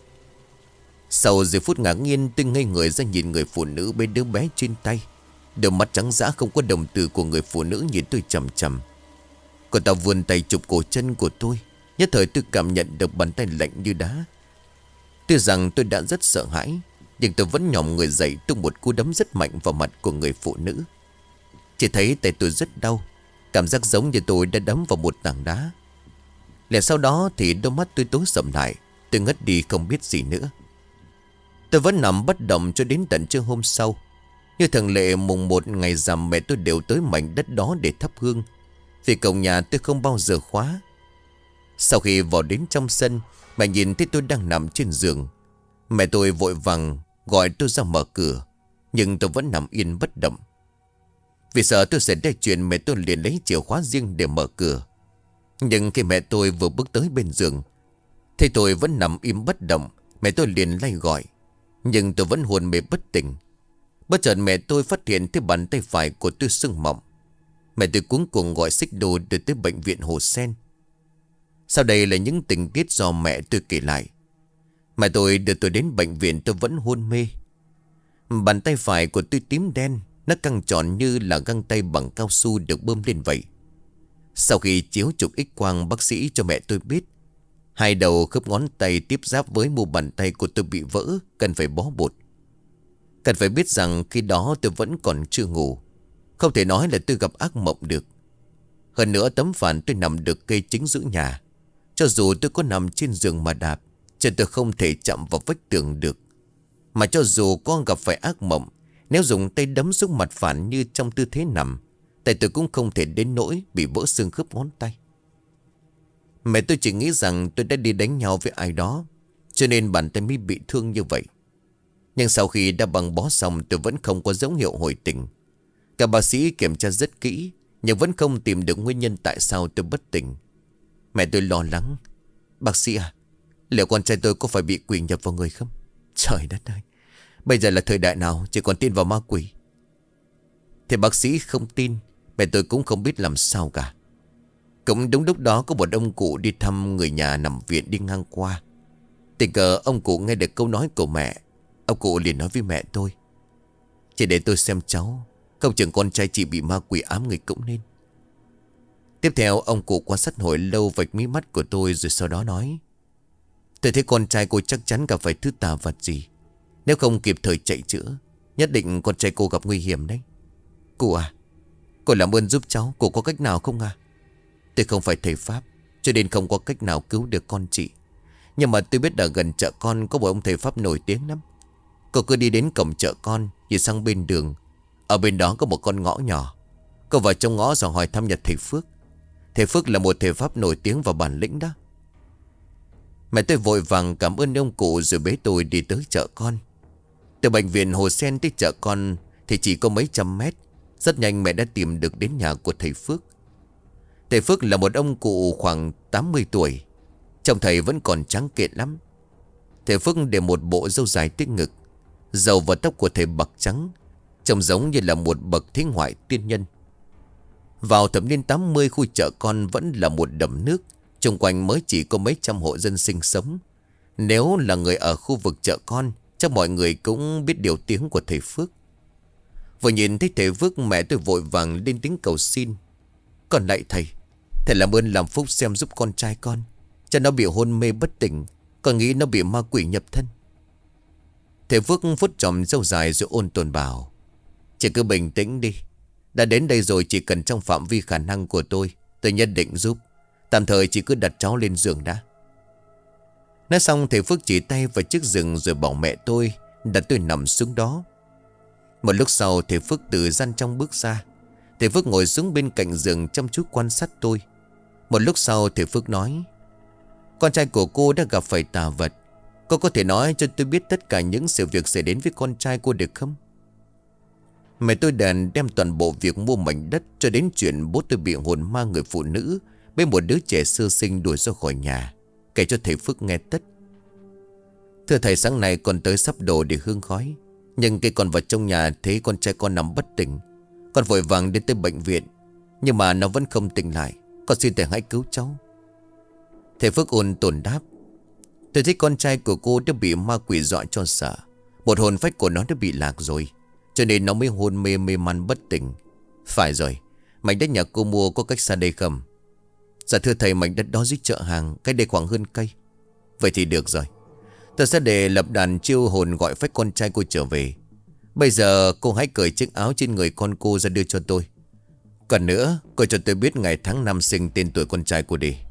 Sau giây phút ngạc nhiên, tôi ngây người ra nhìn người phụ nữ bế đứa bé trên tay. Đôi mắt trắng dã không có đồng tử của người phụ nữ nhìn tôi chằm chằm. Cô ta vươn tay chụp cổ chân của tôi. Nhất thời tôi cảm nhận được bàn tay lạnh như đá. Tuy rằng tôi đã rất sợ hãi, nhưng tôi vẫn nhòm người dậy tung một cú đấm rất mạnh vào mặt của người phụ nữ. Chỉ thấy tay tôi rất đau, cảm giác giống như tôi đã đấm vào một tảng đá. Liền sau đó thì đôi mắt tôi tối sầm lại. Tôi ngất đi không biết gì nữa. Tôi vẫn nằm bất động cho đến tận trưa hôm sau. Như thường lệ mùng một ngày rằm, mẹ tôi đều tới mảnh đất đó để thắp hương. Vì cổng nhà tôi không bao giờ khóa. Sau khi vào đến trong sân, mẹ nhìn thấy tôi đang nằm trên giường. Mẹ tôi vội vàng gọi tôi ra mở cửa, nhưng tôi vẫn nằm yên bất động. Vì sợ tôi sẽ đe chuyện, mẹ tôi liền lấy chìa khóa riêng để mở cửa. Nhưng khi mẹ tôi vừa bước tới bên giường, thấy tôi vẫn nằm im bất động, mẹ tôi liền lay gọi. Nhưng tôi vẫn hôn mê bất tỉnh. Bất chợt mẹ tôi phát hiện thấy bàn tay phải của tôi sưng mọng. Mẹ tôi cuống cuồng gọi xích đồ đưa tới bệnh viện Hồ Sen. Sau đây là những tình tiết do mẹ tôi kể lại. Mẹ tôi đưa tôi đến bệnh viện, tôi vẫn hôn mê. Bàn tay phải của tôi tím đen, nó căng tròn như là găng tay bằng cao su được bơm lên vậy. Sau khi chiếu chụp X quang, bác sĩ cho mẹ tôi biết hai đầu khớp ngón tay tiếp giáp với mu bàn tay của tôi bị vỡ, cần phải bó bột. Cần phải biết rằng khi đó tôi vẫn còn chưa ngủ. Không thể nói là tôi gặp ác mộng được. Hơn nữa tấm phản tôi nằm được cây chính giữa nhà. Cho dù tôi có nằm trên giường mà đạp, chân tôi không thể chạm vào vách tường được. Mà cho dù có gặp phải ác mộng, nếu dùng tay đấm xuống mặt phản như trong tư thế nằm, tay tôi cũng không thể đến nỗi bị vỡ xương khớp ngón tay. Mẹ tôi chỉ nghĩ rằng tôi đã đi đánh nhau với ai đó, cho nên bàn tay mới bị thương như vậy. Nhưng sau khi đã băng bó xong, tôi vẫn không có dấu hiệu hồi tỉnh. Cả bác sĩ kiểm tra rất kỹ, nhưng vẫn không tìm được nguyên nhân tại sao tôi bất tỉnh. Mẹ tôi lo lắng. Bác sĩ à, liệu con trai tôi có phải bị quỷ nhập vào người không? Trời đất ơi, bây giờ là thời đại nào chỉ còn tin vào ma quỷ. Thì bác sĩ không tin, mẹ tôi cũng không biết làm sao cả. Cũng đúng lúc đó có một ông cụ đi thăm người nhà nằm viện đi ngang qua. Tình cờ ông cụ nghe được câu nói của mẹ. Ông cụ liền nói với mẹ tôi: chỉ để tôi xem cháu, không chừng con trai chị bị ma quỷ ám người cũng nên. Tiếp theo ông cụ quan sát hồi lâu vạch mí mắt của tôi rồi sau đó nói: Tôi thấy con trai cô chắc chắn gặp phải thứ tà vật gì. Nếu không kịp thời chạy chữa, nhất định con trai cô gặp nguy hiểm đấy. Cô à, cô làm ơn giúp cháu, cô có cách nào không à? Tôi không phải thầy Pháp, cho nên không có cách nào cứu được con chị. Nhưng mà tôi biết ở gần chợ con có một ông thầy Pháp nổi tiếng lắm. Cô cứ đi đến cổng chợ con, nhìn sang bên đường. Ở bên đó có một con ngõ nhỏ. Cô vào trong ngõ rồi hỏi thăm nhà thầy Phước. Thầy Phước là một thầy Pháp nổi tiếng và bản lĩnh đó. Mẹ tôi vội vàng cảm ơn ông cụ rồi bế tôi đi tới chợ con. Từ bệnh viện Hồ Sen tới chợ con thì chỉ có mấy trăm mét. Rất nhanh mẹ đã tìm được đến nhà của thầy Phước. Thầy Phước là một ông cụ khoảng tám mươi tuổi. Trông thầy vẫn còn trắng kiện lắm. Thầy Phước để một bộ râu dài tới ngực. Râu và tóc của thầy bạc trắng, trông giống như là một bậc thế ngoại tiên nhân. Vào thập niên tám mươi, khu chợ con vẫn là một đầm nước. Xung quanh mới chỉ có mấy trăm hộ dân sinh sống. Nếu là người ở khu vực chợ con, chắc mọi người cũng biết điều tiếng của thầy Phước. Vừa nhìn thấy thầy Phước, mẹ tôi vội vàng lên tiếng cầu xin: Còn lại thầy, thầy làm ơn làm phúc xem giúp con trai con, cho nó bị hôn mê bất tỉnh. Con nghĩ nó bị ma quỷ nhập thân. Thầy Phước phút tròm râu dài rồi ôn tồn bảo: Chị cứ bình tĩnh đi. Đã đến đây rồi, chỉ cần trong phạm vi khả năng của tôi, tôi nhất định giúp. Tạm thời chỉ cứ đặt cháu lên giường đã. Nói xong thầy Phước chỉ tay vào chiếc giường rồi bảo mẹ tôi đặt tôi nằm xuống đó. Một lúc sau thầy Phước từ gian trong bước ra. Thầy Phước ngồi xuống bên cạnh giường chăm chú quan sát tôi. Một lúc sau thầy Phước nói: Con trai của cô đã gặp phải tà vật. Cô có thể nói cho tôi biết tất cả những sự việc xảy đến với con trai cô được không? Mẹ tôi đàn đem toàn bộ việc mua mảnh đất cho đến chuyện bố tôi bị hồn ma người phụ nữ với một đứa trẻ sơ sinh đuổi ra khỏi nhà, kể cho thầy Phước nghe tất. Thưa thầy, sáng nay con tới sắp đồ để hương khói, nhưng khi con vào trong nhà thấy con trai con nằm bất tỉnh. Con vội vàng đến tới bệnh viện, nhưng mà nó vẫn không tỉnh lại. Con xin thầy hãy cứu cháu. Thầy Phước ôn tồn đáp: Tôi thấy con trai của cô đã bị ma quỷ dọa cho sợ. Một hồn phách của nó đã bị lạc rồi, cho nên nó mới hôn mê mê man bất tỉnh. Phải rồi, mảnh đất nhà cô mua có cách xa đây không? Dạ thưa thầy, mảnh đất đó dưới chợ hàng, cách đây khoảng hơn cây. Vậy thì được rồi, tôi sẽ để lập đàn chiêu hồn gọi phách con trai cô trở về. Bây giờ cô hãy cởi chiếc áo trên người con cô ra đưa cho tôi. Còn nữa, cô cho tôi biết ngày tháng năm sinh, tên tuổi con trai cô đi.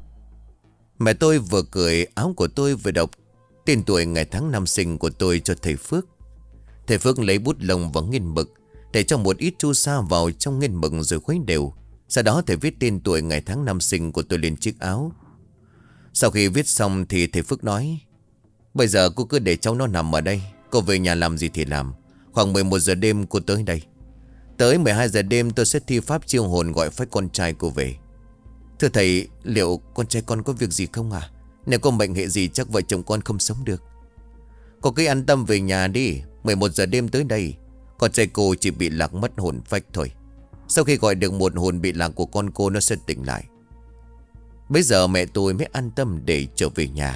Mẹ tôi vừa cởi áo của tôi vừa đọc tên tuổi ngày tháng năm sinh của tôi cho thầy Phước. Thầy Phước lấy bút lông và nghiên mực, để cho một ít chu sa vào trong nghiên mực rồi khuấy đều. Sau đó thầy viết tên tuổi ngày tháng năm sinh của tôi lên chiếc áo. Sau khi viết xong thì thầy Phước nói: Bây giờ cô cứ để cháu nó nằm ở đây. Cô về nhà làm gì thì làm. Khoảng mười một giờ đêm cô tới đây. Tới mười hai giờ đêm tôi sẽ thi pháp chiêu hồn gọi phách con trai cô về. Thưa thầy, liệu con trai con có việc gì không à? Nếu có mệnh hệ gì chắc vợ chồng con không sống được. Cô cứ an tâm về nhà đi. Mười một giờ đêm tới đây, con trai cô chỉ bị lạc mất hồn phách thôi. Sau khi gọi được một hồn bị lạc của con cô, nó sẽ tỉnh lại. Bây giờ mẹ tôi mới an tâm để trở về nhà.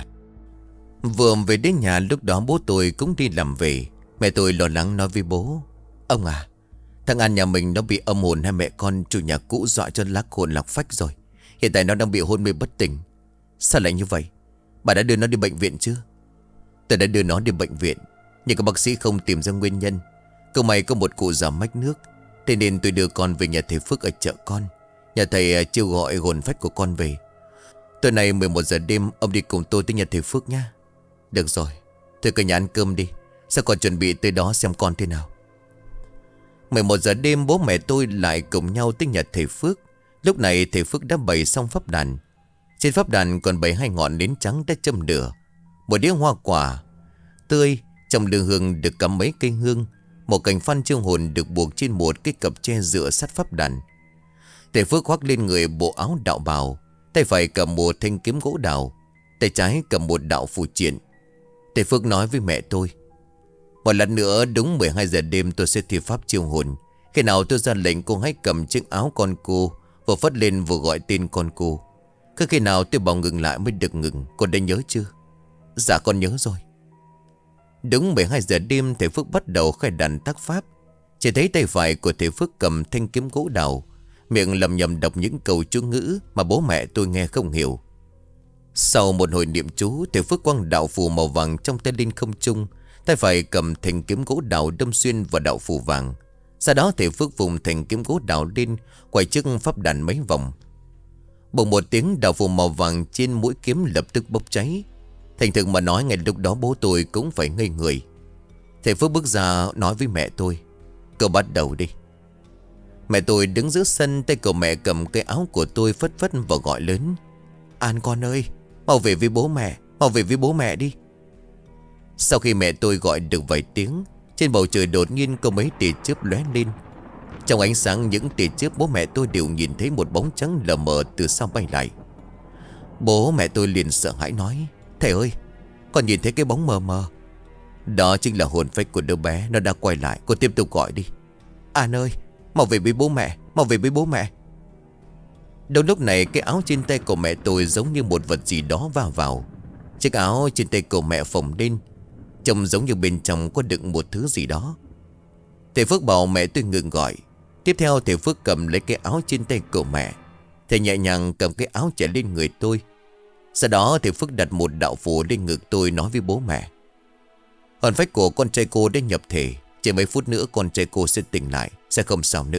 Vừa về đến nhà, lúc đó bố tôi cũng đi làm về. Mẹ tôi lo lắng nói với bố: Ông à, thằng An nhà mình nó bị âm hồn hai mẹ con chủ nhà cũ dọa cho lạc hồn lạc phách rồi. Hiện tại nó đang bị hôn mê bất tỉnh. Sao lại như vậy? Bà đã đưa nó đi bệnh viện chưa? Tôi đã đưa nó đi bệnh viện, nhưng các bác sĩ không tìm ra nguyên nhân. Câu may có một cụ già mách nước, thế nên tôi đưa con về nhà thầy Phước ở chợ con. Nhà thầy chiêu gọi hồn phách của con về. Tối nay mười một giờ đêm ông đi cùng tôi tới nhà thầy Phước nha. Được rồi, thôi cả nhà ăn cơm đi. Sao còn chuẩn bị tới đó xem con thế nào. mười một giờ đêm bố mẹ tôi lại cùng nhau tới nhà thầy Phước. Lúc này thầy Phước đã bày xong pháp đàn. Trên pháp đàn còn bày hai ngọn nến trắng đã châm lửa, một đĩa hoa quả tươi, trong lư hương được cắm mấy cây hương. Một cành phan chiêu hồn được buộc trên một cái cặp tre dựa sát pháp đàn. Thầy Phước khoác lên người bộ áo đạo bào, tay phải cầm một thanh kiếm gỗ đào, tay trái cầm một đạo phù triện. Thầy Phước nói với mẹ tôi: Một lần nữa đúng mười hai giờ đêm tôi sẽ thi pháp chiêu hồn. Khi nào tôi ra lệnh, cô hãy cầm chiếc áo con cô, vừa phất lên vừa gọi tên con cô. Cứ khi nào tôi bảo ngừng lại mới được ngừng. Con đã nhớ chưa? Dạ con nhớ rồi. Đúng mười hai giờ đêm thầy Phước bắt đầu khai đàn tác pháp. Chỉ thấy tay phải của thầy Phước cầm thanh kiếm gỗ đào, miệng lầm nhầm đọc những câu chú ngữ mà bố mẹ tôi nghe không hiểu. Sau một hồi niệm chú, thầy Phước quăng đạo phù màu vàng trong tay lên không trung, tay phải cầm thanh kiếm gỗ đào đâm xuyên vào đạo phù vàng. Sau đó thầy Phước vùng thanh kiếm gỗ đào lên, quay trước pháp đàn mấy vòng. Bỗng một tiếng, đạo phù màu vàng trên mũi kiếm lập tức bốc cháy. Thành thực mà nói, ngay lúc đó bố tôi cũng phải ngây người. Thầy Phước bước ra nói với mẹ tôi: "Cậu bắt đầu đi." Mẹ tôi đứng giữa sân, tay của mẹ cầm cái áo của tôi phất phất và gọi lớn: "An con ơi, mau về với bố mẹ, mau về với bố mẹ đi." Sau khi mẹ tôi gọi được vài tiếng, trên bầu trời đột nhiên có mấy tia chớp lóe lên. Trong ánh sáng những tia chớp, bố mẹ tôi đều nhìn thấy một bóng trắng lờ mờ từ sau bay lại. Bố mẹ tôi liền sợ hãi nói: "Thầy ơi, con nhìn thấy cái bóng mờ mờ." Đó chính là hồn phách của đứa bé, nó đã quay lại. Cô tiếp tục gọi đi: "An ơi, mau về với bố mẹ, mau về với bố mẹ." Đúng lúc này, cái áo trên tay của mẹ tôi giống như một vật gì đó va vào. Chiếc áo trên tay của mẹ phồng lên, trông giống như bên trong có đựng một thứ gì đó. Thầy Phước bảo mẹ tôi ngừng gọi. Tiếp theo thầy Phước cầm lấy cái áo trên tay của mẹ. Thầy nhẹ nhàng cầm cái áo chạy lên người tôi. Sau đó thầy Phước đặt một đạo phù lên ngực tôi, nói với bố mẹ: "Hồn phách của con trai cô đã nhập thể, chỉ mấy phút nữa con trai cô sẽ tỉnh lại, sẽ không sao nữa."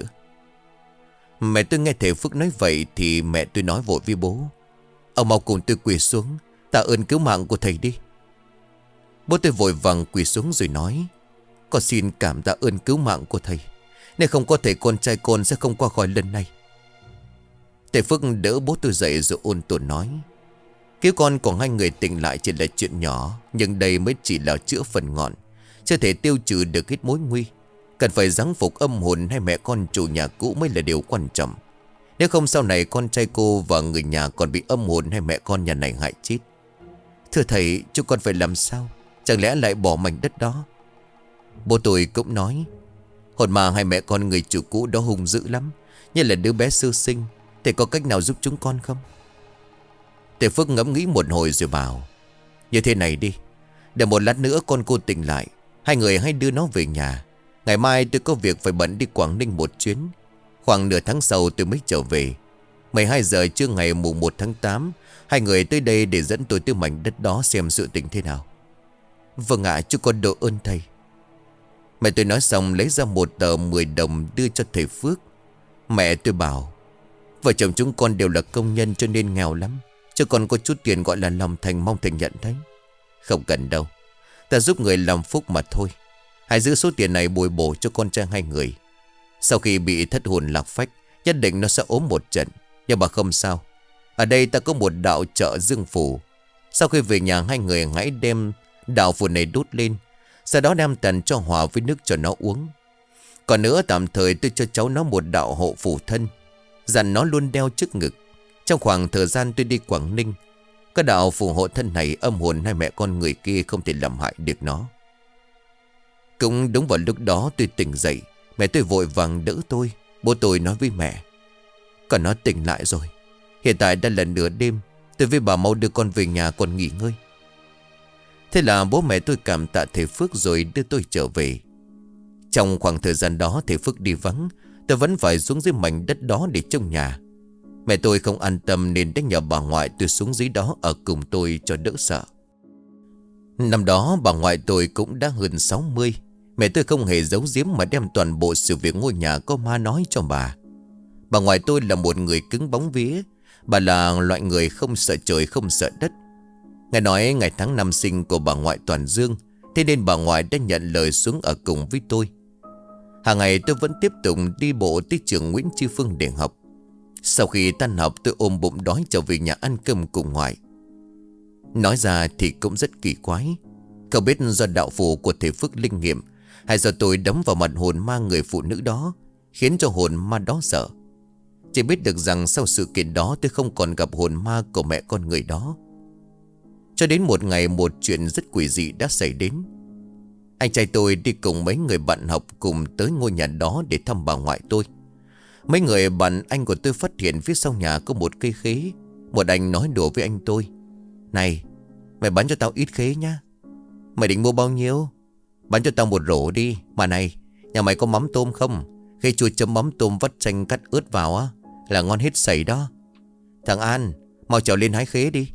Mẹ tôi nghe thầy Phước nói vậy thì mẹ tôi nói vội với bố: "Ông mau cùng tôi quỳ xuống, tạ ơn cứu mạng của thầy đi." Bố tôi vội vàng quỳ xuống rồi nói: "Con xin cảm tạ ơn cứu mạng của thầy. Nếu không có thầy, con trai con sẽ không qua khỏi lần này." Thầy Phước đỡ bố tôi dậy rồi ôn tồn nói: "Cứu con của hai người tỉnh lại chỉ là chuyện nhỏ, nhưng đây mới chỉ là chữa phần ngọn, chưa thể tiêu trừ được hết mối nguy. Cần phải giáng phục âm hồn hai mẹ con chủ nhà cũ mới là điều quan trọng. Nếu không sau này con trai cô và người nhà còn bị âm hồn hai mẹ con nhà này hại chết. Thưa thầy, chúng con phải làm sao? Chẳng lẽ lại bỏ mảnh đất đó?" Bố tôi cũng nói: "Hồn ma hai mẹ con người chủ cũ đó hung dữ lắm, như là đứa bé sơ sinh. Thầy có cách nào giúp chúng con không?" Thầy Phước ngẫm nghĩ một hồi rồi bảo: "Như thế này đi, để một lát nữa con cô tỉnh lại, hai người hãy đưa nó về nhà. Ngày mai tôi có việc phải bận đi Quảng Ninh một chuyến. Khoảng nửa tháng sau tôi mới trở về. mười hai giờ trưa ngày mùng một tháng tám, hai người tới đây để dẫn tôi tới mảnh đất đó xem sự tình thế nào." "Vâng ạ, chú con độ ơn thầy." Mẹ tôi nói xong lấy ra một tờ mười đồng đưa cho thầy Phước. Mẹ tôi bảo: "Vợ chồng chúng con đều là công nhân cho nên nghèo lắm, chứ còn có chút tiền gọi là lòng thành, mong thầy nhận thấy." "Không cần đâu, ta giúp người làm phúc mà thôi. Hãy giữ số tiền này bồi bổ cho con trai hai người. Sau khi bị thất hồn lạc phách, nhất định nó sẽ ốm một trận, nhưng mà không sao. Ở đây ta có một đạo trợ dương phủ. Sau khi về nhà, hai người hãy đem đạo phù này đốt lên, sau đó đem tàn cho hòa với nước cho nó uống. Còn nữa, tạm thời tôi cho cháu nó một đạo hộ phù thân, dặn nó luôn đeo trước ngực. Trong khoảng thời gian tôi đi Quảng Ninh, cái đạo phù hộ thân này âm hồn hai mẹ con người kia không thể làm hại được nó." Cũng đúng vào lúc đó tôi tỉnh dậy. Mẹ tôi vội vàng đỡ tôi. Bố tôi nói với mẹ: "Còn nó tỉnh lại rồi. Hiện tại đã là nửa đêm, tôi với bà mau đưa con về nhà còn nghỉ ngơi." Thế là bố mẹ tôi cảm tạ thầy Phước rồi đưa tôi trở về. Trong khoảng thời gian đó thầy Phước đi vắng, tôi vẫn phải xuống dưới mảnh đất đó để trông nhà. Mẹ tôi không an tâm nên đã nhờ bà ngoại tôi xuống dưới đó ở cùng tôi cho đỡ sợ. Năm đó bà ngoại tôi cũng đã hơn sáu mươi. Mẹ tôi không hề giấu giếm mà đem toàn bộ sự việc ngôi nhà có ma nói cho bà. Bà ngoại tôi là một người cứng bóng vía. Bà là loại người không sợ trời không sợ đất. Nghe nói ngày tháng năm sinh của bà ngoại toàn dương, thế nên bà ngoại đã nhận lời xuống ở cùng với tôi. Hàng ngày tôi vẫn tiếp tục đi bộ tới trường Nguyễn Tri Phương để học. Sau khi tan học, tôi ôm bụng đói trở về nhà ăn cơm cùng ngoại. Nói ra thì cũng rất kỳ quái. Không biết do đạo phù của thầy Phước linh nghiệm, hay do tôi đấm vào mặt hồn ma người phụ nữ đó, khiến cho hồn ma đó sợ. Chỉ biết được rằng sau sự kiện đó, tôi không còn gặp hồn ma của mẹ con người đó. Cho đến một ngày, một chuyện rất quỷ dị đã xảy đến. Anh trai tôi đi cùng mấy người bạn học cùng tới ngôi nhà đó để thăm bà ngoại tôi. Mấy người bạn anh của tôi phát hiện phía sau nhà có một cây khế. Một anh nói đùa với anh tôi: "Này, mày bán cho tao ít khế nhá." "Mày định mua bao nhiêu?" "Bán cho tao một rổ đi. Mà này, nhà mày có mắm tôm không? Khế chua chấm mắm tôm vắt chanh cắt ớt vào á là ngon hết sảy đó. Thằng An, mau trèo lên hái khế đi.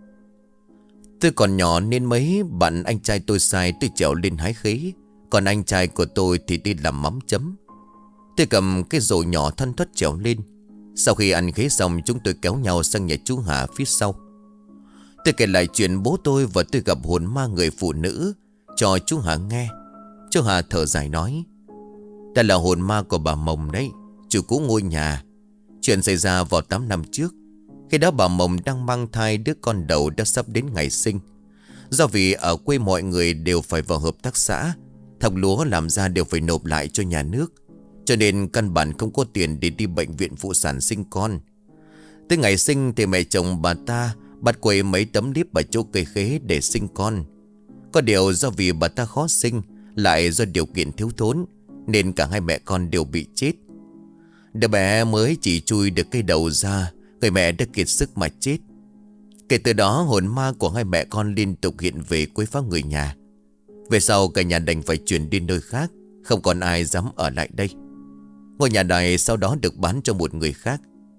Tôi còn nhỏ nên mấy bạn anh trai tôi sai tôi trèo lên hái khế. Còn anh trai của tôi thì đi làm mắm chấm. Tôi cầm cái rổ nhỏ thoăn thoắt trèo lên. Sau khi ăn khế xong, chúng tôi kéo nhau sang nhà chú Hà phía sau. Tôi kể lại chuyện bố tôi và tôi gặp hồn ma người phụ nữ cho chú Hà nghe. Chú Hà thở dài nói: "Đây là hồn ma của bà Mồng đấy, chủ cũ ngôi nhà. Chuyện xảy ra vào tám năm trước. Khi đó bà Mồng đang mang thai đứa con đầu đã sắp đến ngày sinh. Do vì ở quê mọi người đều phải vào hợp tác xã, thóc lúa làm ra đều phải nộp lại cho nhà nước, cho nên căn bản không có tiền để đi bệnh viện phụ sản sinh con. Tới ngày sinh thì mẹ chồng bà ta bắt quầy mấy tấm liếp ở chỗ cây khế để sinh con. Có điều do vì bà ta khó sinh, lại do điều kiện thiếu thốn, nên cả hai mẹ con đều bị chết. Đứa bé mới chỉ chui được cây đầu ra, người mẹ đã kiệt sức mà chết. Kể từ đó hồn ma của hai mẹ con liên tục hiện về quấy phá người nhà. Về sau cả nhà đành phải chuyển đi nơi khác, không còn ai dám ở lại đây. Ngôi nhà này sau đó được bán cho một người khác.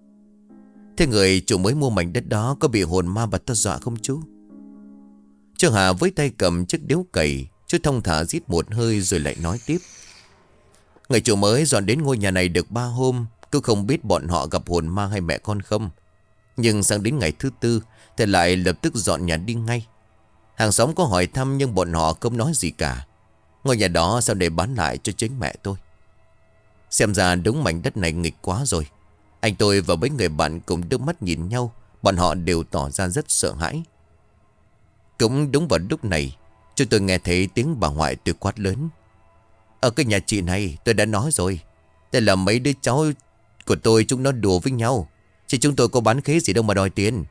Thế người chủ mới mua mảnh đất đó có bị hồn ma bà ta dọa không chú?" Chú Hà với tay cầm chiếc điếu cày, chú thông thả rít một hơi rồi lại nói tiếp: "Người chủ mới dọn đến ngôi nhà này được ba hôm, cứ không biết bọn họ gặp hồn ma hay mẹ con không. Nhưng sang đến ngày thứ tư thì lại lập tức dọn nhà đi ngay. Hàng xóm có hỏi thăm nhưng bọn họ không nói gì cả. Ngôi nhà đó sau để bán lại cho chính mẹ tôi. Xem ra đúng mảnh đất này nghịch quá rồi." Anh tôi và mấy người bạn cùng đưa mắt nhìn nhau. Bọn họ đều tỏ ra rất sợ hãi. Cũng đúng vào lúc này, chúng tôi nghe thấy tiếng bà ngoại tôi quát lớn: "Ở cái nhà chị này tôi đã nói rồi, đây là mấy đứa cháu của tôi, chúng nó đùa với nhau, chứ chúng tôi có bán khế gì đâu mà đòi tiền."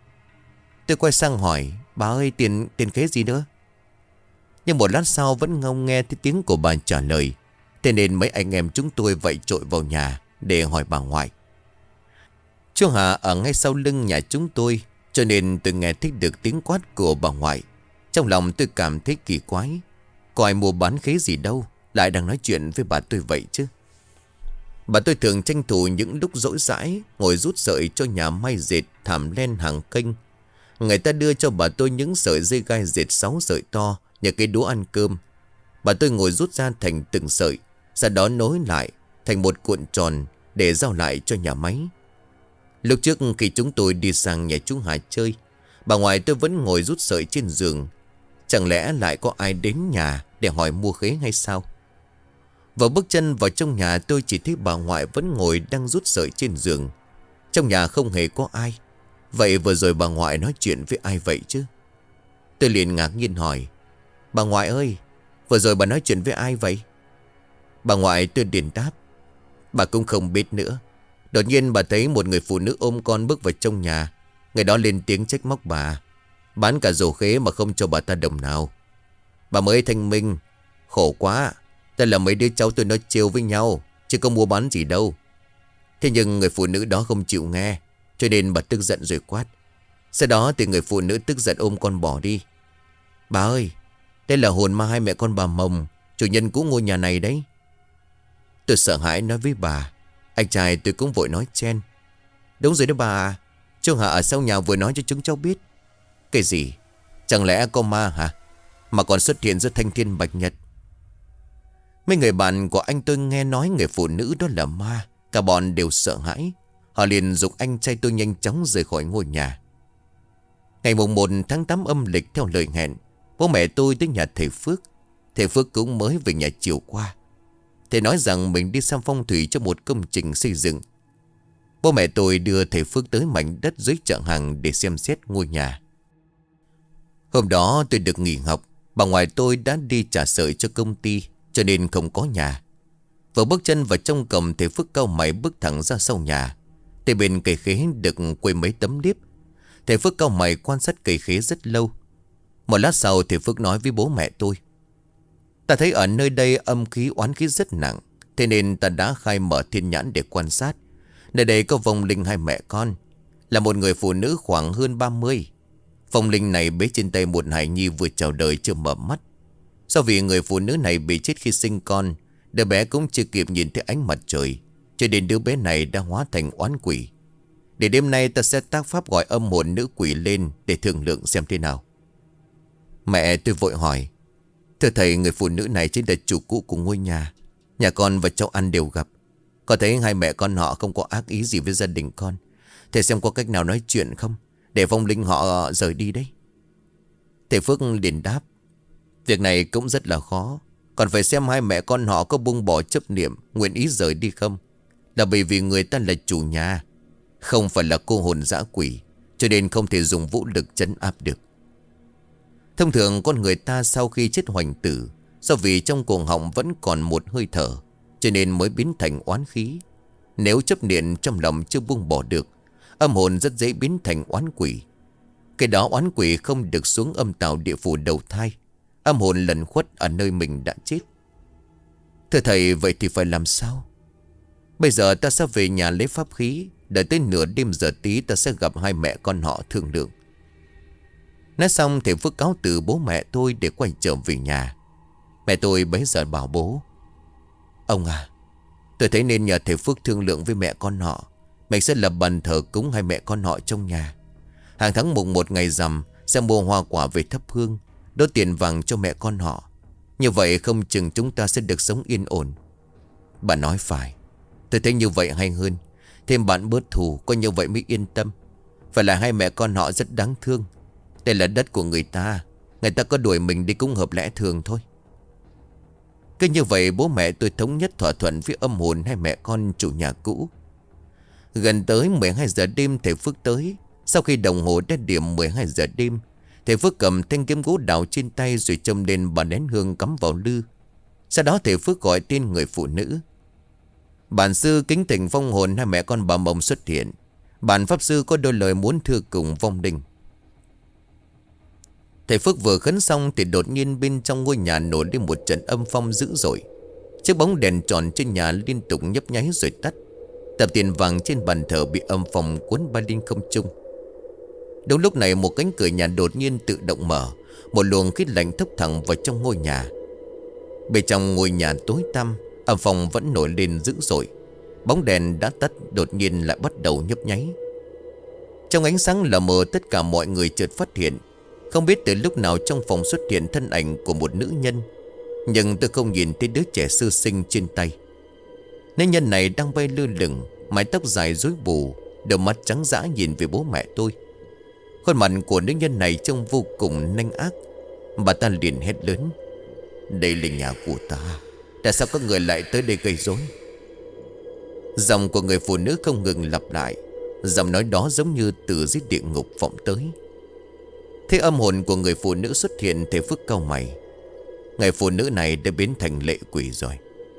Tôi quay sang hỏi: "Bà ơi, tiền tiền khế gì nữa?" Nhưng một lát sau vẫn không nghe thấy tiếng của bà trả lời. Thế nên mấy anh em chúng tôi vội trội vào nhà để hỏi bà ngoại. Chú Hà ở ngay sau lưng nhà chúng tôi, cho nên tôi nghe thấy được tiếng quát của bà ngoại. Trong lòng tôi cảm thấy kỳ quái. Có ai mua bán khế gì đâu, lại đang nói chuyện với bà tôi vậy chứ. Bà tôi thường tranh thủ những lúc rỗi rãi, ngồi rút sợi cho nhà may dệt thảm len hàng kênh. Người ta đưa cho bà tôi những sợi dây gai dệt sáu sợi to như cái đũa ăn cơm. Bà tôi ngồi rút ra thành từng sợi, sau đó nối lại thành một cuộn tròn để giao lại cho nhà máy. Lúc trước khi chúng tôi đi sang nhà chú Hà chơi, bà ngoại tôi vẫn ngồi rút sợi trên giường. Chẳng lẽ lại có ai đến nhà để hỏi mua khế hay sao? Vừa bước chân vào trong nhà, tôi chỉ thấy bà ngoại vẫn ngồi đang rút sợi trên giường. Trong nhà không hề có ai. Vậy vừa rồi bà ngoại nói chuyện với ai vậy chứ? Tôi liền ngạc nhiên hỏi: "Bà ngoại ơi, vừa rồi bà nói chuyện với ai vậy?" Bà ngoại tôi liền đáp: "Bà cũng không biết nữa. Đột nhiên bà thấy một người phụ nữ ôm con bước vào trong nhà. Người đó lên tiếng trách móc bà, bán cả rổ khế mà không cho bà ta đồng nào. Bà mới thanh minh, khổ quá, đây là mấy đứa cháu tôi nói trêu với nhau, chứ không mua bán gì đâu." Thế nhưng người phụ nữ đó không chịu nghe, cho nên bà tức giận rồi quát. Sau đó thì người phụ nữ tức giận ôm con bỏ đi. "Bà ơi, đây là hồn ma hai mẹ con bà Mồng, chủ nhân cũ ngôi nhà này đấy." Tôi sợ hãi nói với bà. Anh trai tôi cũng vội nói chen: "Đúng rồi đó bà, chú Hà ở sau nhà vừa nói cho chúng cháu biết." "Cái gì? Chẳng lẽ có ma hả? Mà còn xuất hiện giữa thanh thiên bạch nhật?" Mấy người bạn của anh tôi nghe nói người phụ nữ đó là ma, cả bọn đều sợ hãi. Họ liền giục anh trai tôi nhanh chóng rời khỏi ngôi nhà. Ngày mùng một tháng tám âm lịch theo lời hẹn, bố mẹ tôi tới nhà thầy Phước. Thầy Phước cũng mới về nhà chiều qua. Thầy nói rằng mình đi xem phong thủy cho một công trình xây dựng. Bố mẹ tôi đưa thầy Phước tới mảnh đất dưới chợ hàng để xem xét ngôi nhà. Hôm đó tôi được nghỉ học. Bà ngoại tôi đã đi trả sợi cho công ty, cho nên không có nhà. Vừa bước chân vào trong cổng, thầy Phước cau mày bước thẳng ra sau nhà. Từ bên cây khế được quây mấy tấm liếp. Thầy Phước cau mày quan sát cây khế rất lâu. Một lát sau thầy Phước nói với bố mẹ tôi: "Ta thấy ở nơi đây âm khí oán khí rất nặng, thế nên ta đã khai mở thiên nhãn để quan sát. Nơi đây có vong linh hai mẹ con, là một người phụ nữ khoảng hơn ba mươi. Vong linh này bế trên tay một hài nhi vừa chào đời chưa mở mắt. Do vì người phụ nữ này bị chết khi sinh con, Đứa bé cũng chưa kịp nhìn thấy ánh mặt trời, cho nên đứa bé này đã hóa thành oán quỷ. Để đêm nay ta sẽ tác pháp gọi âm hồn nữ quỷ lên để thương lượng xem thế nào. Mẹ tôi vội hỏi: Thưa thầy, người phụ nữ này chính là chủ cũ của ngôi nhà. Nhà con và cháu ăn đều gặp. Có thấy hai mẹ con họ không có ác ý gì với gia đình con. Thầy xem có cách nào nói chuyện không, để vong linh họ rời đi đấy. Thầy Phước liền đáp: Việc này cũng rất là khó. Còn phải xem hai mẹ con họ có buông bỏ chấp niệm, nguyện ý rời đi không. Là bởi vì người ta là chủ nhà, không phải là cô hồn dã quỷ, cho nên không thể dùng vũ lực trấn áp được. Thông thường con người ta sau khi chết hoành tử, do vì trong cuồng họng vẫn còn một hơi thở, cho nên mới biến thành oán khí. Nếu chấp niệm trong lòng chưa buông bỏ được, âm hồn rất dễ biến thành oán quỷ. Cái đó oán quỷ không được xuống âm tào địa phủ đầu thai, âm hồn lẩn khuất ở nơi mình đã chết. Thưa thầy, vậy thì phải làm sao? Bây giờ ta sẽ về nhà lấy pháp khí, đợi tới nửa đêm giờ tí ta sẽ gặp hai mẹ con họ thương lượng. Nói xong thầy Phước cáo từ bố mẹ tôi để quay trở về nhà. Mẹ tôi bấy giờ bảo bố: Ông à, tôi thấy nên nhờ thầy Phước thương lượng với mẹ con họ. Mình sẽ lập bàn thờ cúng hai mẹ con họ trong nhà. Hàng tháng mùng một ngày rằm sẽ mua hoa quả về thắp hương, đốt tiền vàng cho mẹ con họ. Như vậy không chừng chúng ta sẽ được sống yên ổn. Bà nói phải. Tôi thấy như vậy hay hơn. Thêm bạn bớt thù, có như vậy mới yên tâm. Phải là hai mẹ con họ rất đáng thương. Đây là đất của người ta, người ta có đuổi mình đi cũng hợp lẽ thường thôi. Cứ như vậy bố mẹ tôi thống nhất thỏa thuận với âm hồn hai mẹ con chủ nhà cũ. Gần tới mười hai giờ đêm thầy Phước tới. Sau khi đồng hồ đã điểm mười hai giờ đêm, thầy Phước cầm thanh kiếm gỗ đào trên tay rồi châm lên ba nén hương cắm vào lư. Sau đó thầy Phước gọi tên người phụ nữ: Bản sư kính thỉnh vong hồn hai mẹ con bà Mộng xuất hiện. Bản pháp sư có đôi lời muốn thưa cùng vong linh. Thầy Phước vừa khấn xong thì đột nhiên bên trong ngôi nhà nổi lên một trận âm phong dữ dội. Chiếc bóng đèn tròn trên nhà liên tục nhấp nháy rồi tắt. Tập tiền vàng trên bàn thờ bị âm phong cuốn bay lên không trung. Đúng lúc này một cánh cửa nhà đột nhiên tự động mở. Một luồng khí lạnh thốc thẳng vào trong ngôi nhà. Bên trong ngôi nhà tối tăm, âm phong vẫn nổi lên dữ dội. Bóng đèn đã tắt đột nhiên lại bắt đầu nhấp nháy. Trong ánh sáng lờ mờ, tất cả mọi người chợt phát hiện không biết từ lúc nào trong phòng xuất hiện thân ảnh của một nữ nhân. Nhưng tôi không nhìn thấy đứa trẻ sơ sinh trên tay. Nữ nhân này đang bay lơ lửng, mái tóc dài rối bù, đôi mắt trắng dã nhìn về bố mẹ tôi. Khuôn mặt của nữ nhân này trông vô cùng nanh ác. Bà ta liền hét lớn: Đây là nhà của ta, tại sao các người lại tới đây gây rối? Giọng của người phụ nữ không ngừng lặp lại. Giọng nói đó giống như từ dưới địa ngục vọng tới. Thế âm hồn của người phụ nữ xuất hiện, thầy Phước cau mày. Người phụ nữ này đã biến thành lệ quỷ rồi.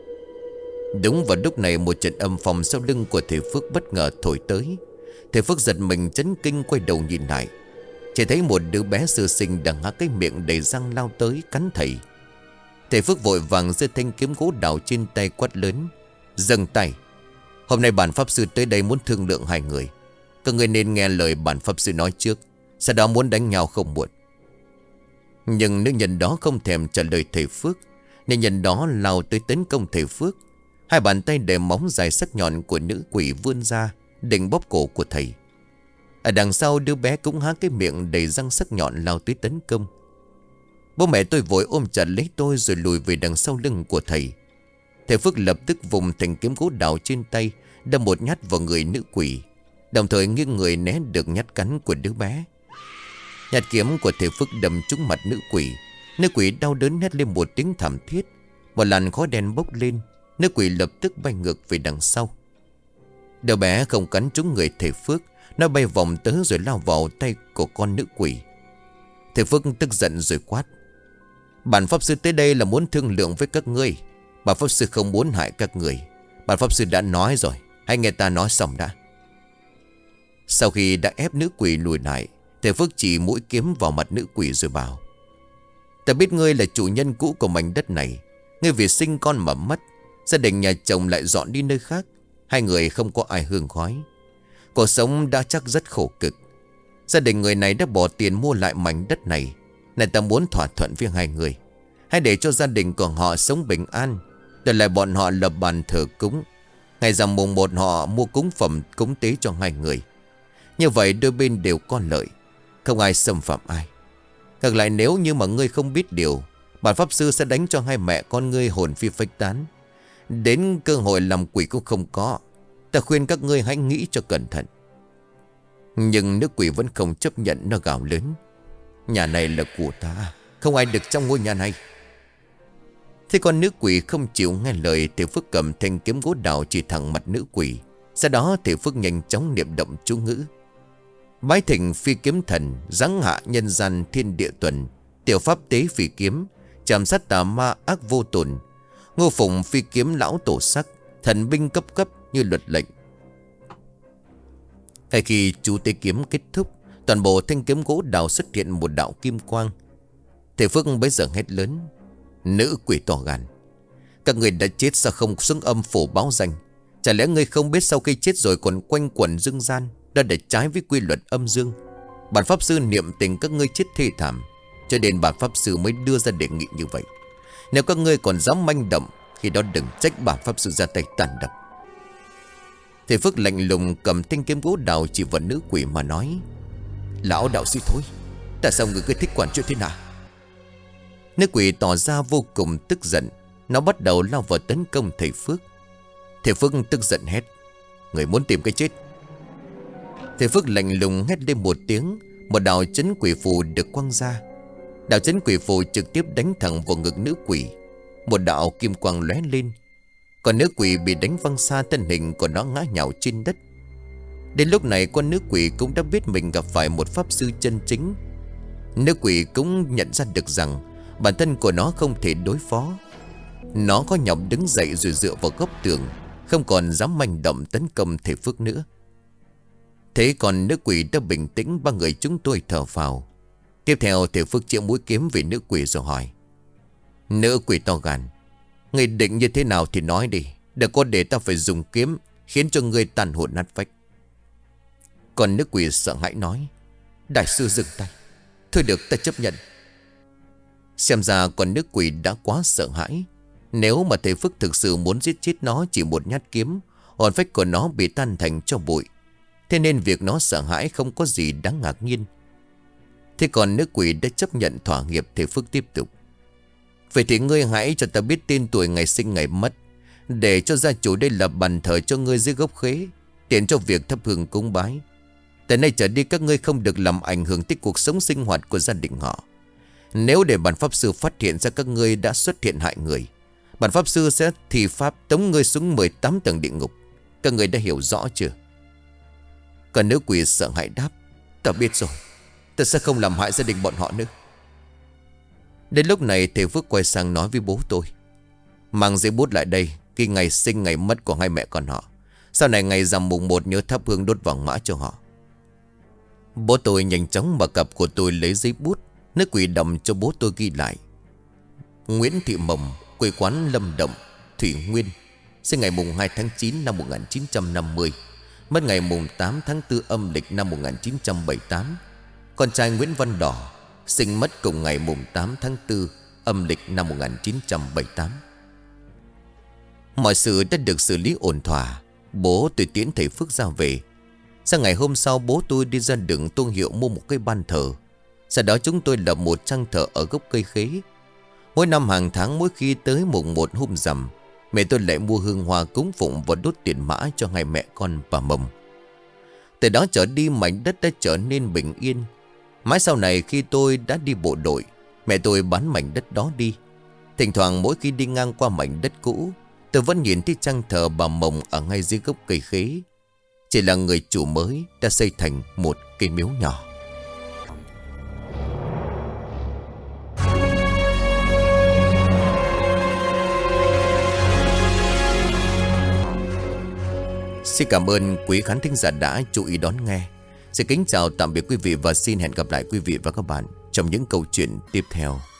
Đúng vào lúc này một trận âm phong sau lưng của thầy Phước bất ngờ thổi tới. Thầy Phước giật mình chấn kinh quay đầu nhìn lại. Chỉ thấy một đứa bé sơ sinh đang há cái miệng đầy răng lao tới cắn thầy. Thầy Phước vội vàng giơ thanh kiếm gỗ đào trên tay quát lớn: Dừng tay! Hôm nay bản pháp sư tới đây muốn thương lượng hai người. Các người nên nghe lời bản pháp sư nói trước, sau đó muốn đánh nhau không muộn. Nhưng nữ nhân đó không thèm trả lời thầy Phước. Nữ nhân đó lao tới tấn công thầy Phước. Hai bàn tay đầy móng dài sắc nhọn của nữ quỷ vươn ra định bóp cổ của thầy. Ở đằng sau đứa bé cũng há cái miệng đầy răng sắc nhọn lao tới tấn công. Bố mẹ tôi vội ôm chặt lấy tôi rồi lùi về đằng sau lưng của thầy. Thầy Phước lập tức vùng thành kiếm gỗ đào trên tay đâm một nhát vào người nữ quỷ, đồng thời nghiêng người né được nhát cắn của đứa bé. Nhát kiếm của thầy Phước đâm trúng mặt nữ quỷ. Nữ quỷ đau đớn hét lên một tiếng thảm thiết. Một làn khói đen bốc lên. Nữ quỷ lập tức bay ngược về đằng sau. Đứa bé không cắn trúng người thầy Phước. Nó bay vòng tới rồi lao vào tay của con nữ quỷ. Thầy Phước tức giận rồi quát: Bản pháp sư tới đây là muốn thương lượng với các ngươi. Bản pháp sư không muốn hại các người. Bản pháp sư đã nói rồi, hãy nghe ta nói xong đã. Sau khi đã ép nữ quỷ lùi lại, thầy Phước chỉ mũi kiếm vào mặt nữ quỷ rồi bảo: Ta biết ngươi là chủ nhân cũ của mảnh đất này. Ngươi vì sinh con mà mất, gia đình nhà chồng lại dọn đi nơi khác. Hai người không có ai hương khói. Cuộc sống đã chắc rất khổ cực. Gia đình người này đã bỏ tiền mua lại mảnh đất này. Này ta muốn thỏa thuận với hai người. Hãy để cho gia đình của họ sống bình an. Để lại bọn họ lập bàn thờ cúng. Ngày rằm mùng một họ mua cúng phẩm cúng tế cho hai người. Như vậy đôi bên đều có lợi, không ai xâm phạm ai. Ngược lại nếu như mà ngươi không biết điều, bản pháp sư sẽ đánh cho hai mẹ con ngươi hồn phi phách tán. Đến cơ hội làm quỷ cũng không có. Ta khuyên các ngươi hãy nghĩ cho cẩn thận. Nhưng nữ quỷ vẫn không chấp nhận, nó gào lớn: nhà này là của ta, không ai được trong ngôi nhà này. Thế con nữ quỷ không chịu nghe lời thì Phước cầm thanh kiếm gỗ đào chỉ thẳng mặt nữ quỷ. Sau đó thì Phước nhanh chóng niệm động chú ngữ: bái thỉnh phi kiếm thần, giáng hạ nhân gian thiên địa tuần, tiểu pháp tế phi kiếm, chạm sát tà ma ác vô tồn, ngô phụng phi kiếm lão tổ sắc, thần binh cấp cấp như luật lệnh. Ngay khi chú tế kiếm kết thúc, toàn bộ thanh kiếm gỗ đào xuất hiện một đạo kim quang. Thầy Phước bấy giờ hét lớn: nữ quỷ to gan, các người đã chết sao không xứng âm phổ báo danh? Chả lẽ ngươi không biết sau khi chết rồi còn quanh quẩn dương gian, đã để trái với quy luật âm dương? Bản pháp sư niệm tình các ngươi chết thê thảm, cho nên bản pháp sư mới đưa ra đề nghị như vậy. Nếu các ngươi còn dám manh động, khi đó đừng trách bản pháp sư ra tay tàn độc. Thầy Phước lạnh lùng cầm thanh kiếm gỗ đào chỉ vào nữ quỷ mà nói: lão đạo sĩ thối, tại sao người cứ thích quản chuyện thế nào? Nữ quỷ tỏ ra vô cùng tức giận. Nó bắt đầu lao vào tấn công thầy Phước. Thầy Phước tức giận hét: người muốn tìm cái chết? Thầy Phước lạnh lùng hét lên một tiếng. Một đạo chấn quỷ phù được quăng ra. Đạo chấn quỷ phù trực tiếp đánh thẳng vào ngực nữ quỷ. Một đạo kim quang lóe lên. Còn nữ quỷ bị đánh văng xa, thân hình của nó ngã nhào trên đất. Đến lúc này con nữ quỷ cũng đã biết mình gặp phải một pháp sư chân chính. Nữ quỷ cũng nhận ra được rằng bản thân của nó không thể đối phó. Nó có nhọc đứng dậy rồi dựa vào góc tường, không còn dám manh động tấn công thầy Phước nữa. Thế còn nữ quỷ đã bình tĩnh, ba người chúng tôi thở phào. Tiếp theo thầy Phước chĩa mũi kiếm về nữ quỷ rồi hỏi: nữ quỷ to gan, người định như thế nào thì nói đi, đừng có để ta phải dùng kiếm khiến cho người tàn hồn nát phách. Còn nữ quỷ sợ hãi nói: đại sư dừng tay. Thôi được, ta chấp nhận. Xem ra con nữ quỷ đã quá sợ hãi. Nếu mà thầy Phước thực sự muốn giết chết nó chỉ một nhát kiếm, hồn phách của nó bị tan thành cho bụi. Thế nên việc nó sợ hãi không có gì đáng ngạc nhiên. Thế còn nữ quỷ đã chấp nhận thỏa hiệp. Thầy Phước tiếp tục: vậy thì ngươi hãy cho ta biết tên tuổi, ngày sinh ngày mất, để cho gia chủ đây lập bàn thờ cho ngươi dưới gốc khế, tiện cho việc thắp hương cúng bái. Từ nay trở đi các ngươi không được làm ảnh hưởng tới cuộc sống sinh hoạt của gia đình họ. Nếu để bản pháp sư phát hiện ra các ngươi đã xuất hiện hại người, bản pháp sư sẽ thi pháp tống ngươi xuống mười tám tầng địa ngục. Các ngươi đã hiểu rõ chưa? Còn nữ quỷ sợ hãi đáp: ta biết rồi, ta sẽ không làm hại gia đình bọn họ nữa. Đến lúc này thầy Phước quay sang nói với bố tôi: mang giấy bút lại đây, ghi ngày sinh ngày mất của hai mẹ con họ. Sau này ngày rằm mùng một nhớ thắp hương đốt vàng mã cho họ. Bố tôi nhanh chóng mở cặp của tôi lấy giấy bút. Nữ quỷ đầm cho bố tôi ghi lại: Nguyễn Thị Mộng, quê quán Lâm Động, Thủy Nguyên, sinh ngày mùng hai tháng chín năm một nghìn chín trăm năm mươi, mất ngày mùng tám tháng tư âm lịch năm một nghìn chín trăm bảy mươi tám. Con trai Nguyễn Văn Đỏ, sinh mất cùng ngày mùng tám tháng tư âm lịch năm một nghìn chín trăm bảy mươi tám. Mọi sự đã được xử lý ổn thỏa. Bố tôi tiễn thầy Phước ra về. Sang ngày hôm sau bố tôi đi ra đường Tô Hiệu mua một cái ban thờ. Sau đó chúng tôi lập một trang thờ ở gốc cây khế. Mỗi năm hàng tháng, mỗi khi tới mùng một hôm rằm, mẹ tôi lại mua hương hoa cúng phụng và đốt tiền mã cho hai mẹ con bà Mộng. Từ đó trở đi mảnh đất đã trở nên bình yên. Mãi sau này khi tôi đã đi bộ đội, mẹ tôi bán mảnh đất đó đi. Thỉnh thoảng mỗi khi đi ngang qua mảnh đất cũ, tôi vẫn nhìn thấy trang thờ bà Mộng ở ngay dưới gốc cây khế. Chỉ là người chủ mới đã xây thành một cây miếu nhỏ. Xin cảm ơn quý khán thính giả đã chú ý đón nghe. Xin kính chào tạm biệt quý vị và xin hẹn gặp lại quý vị và các bạn trong những câu chuyện tiếp theo.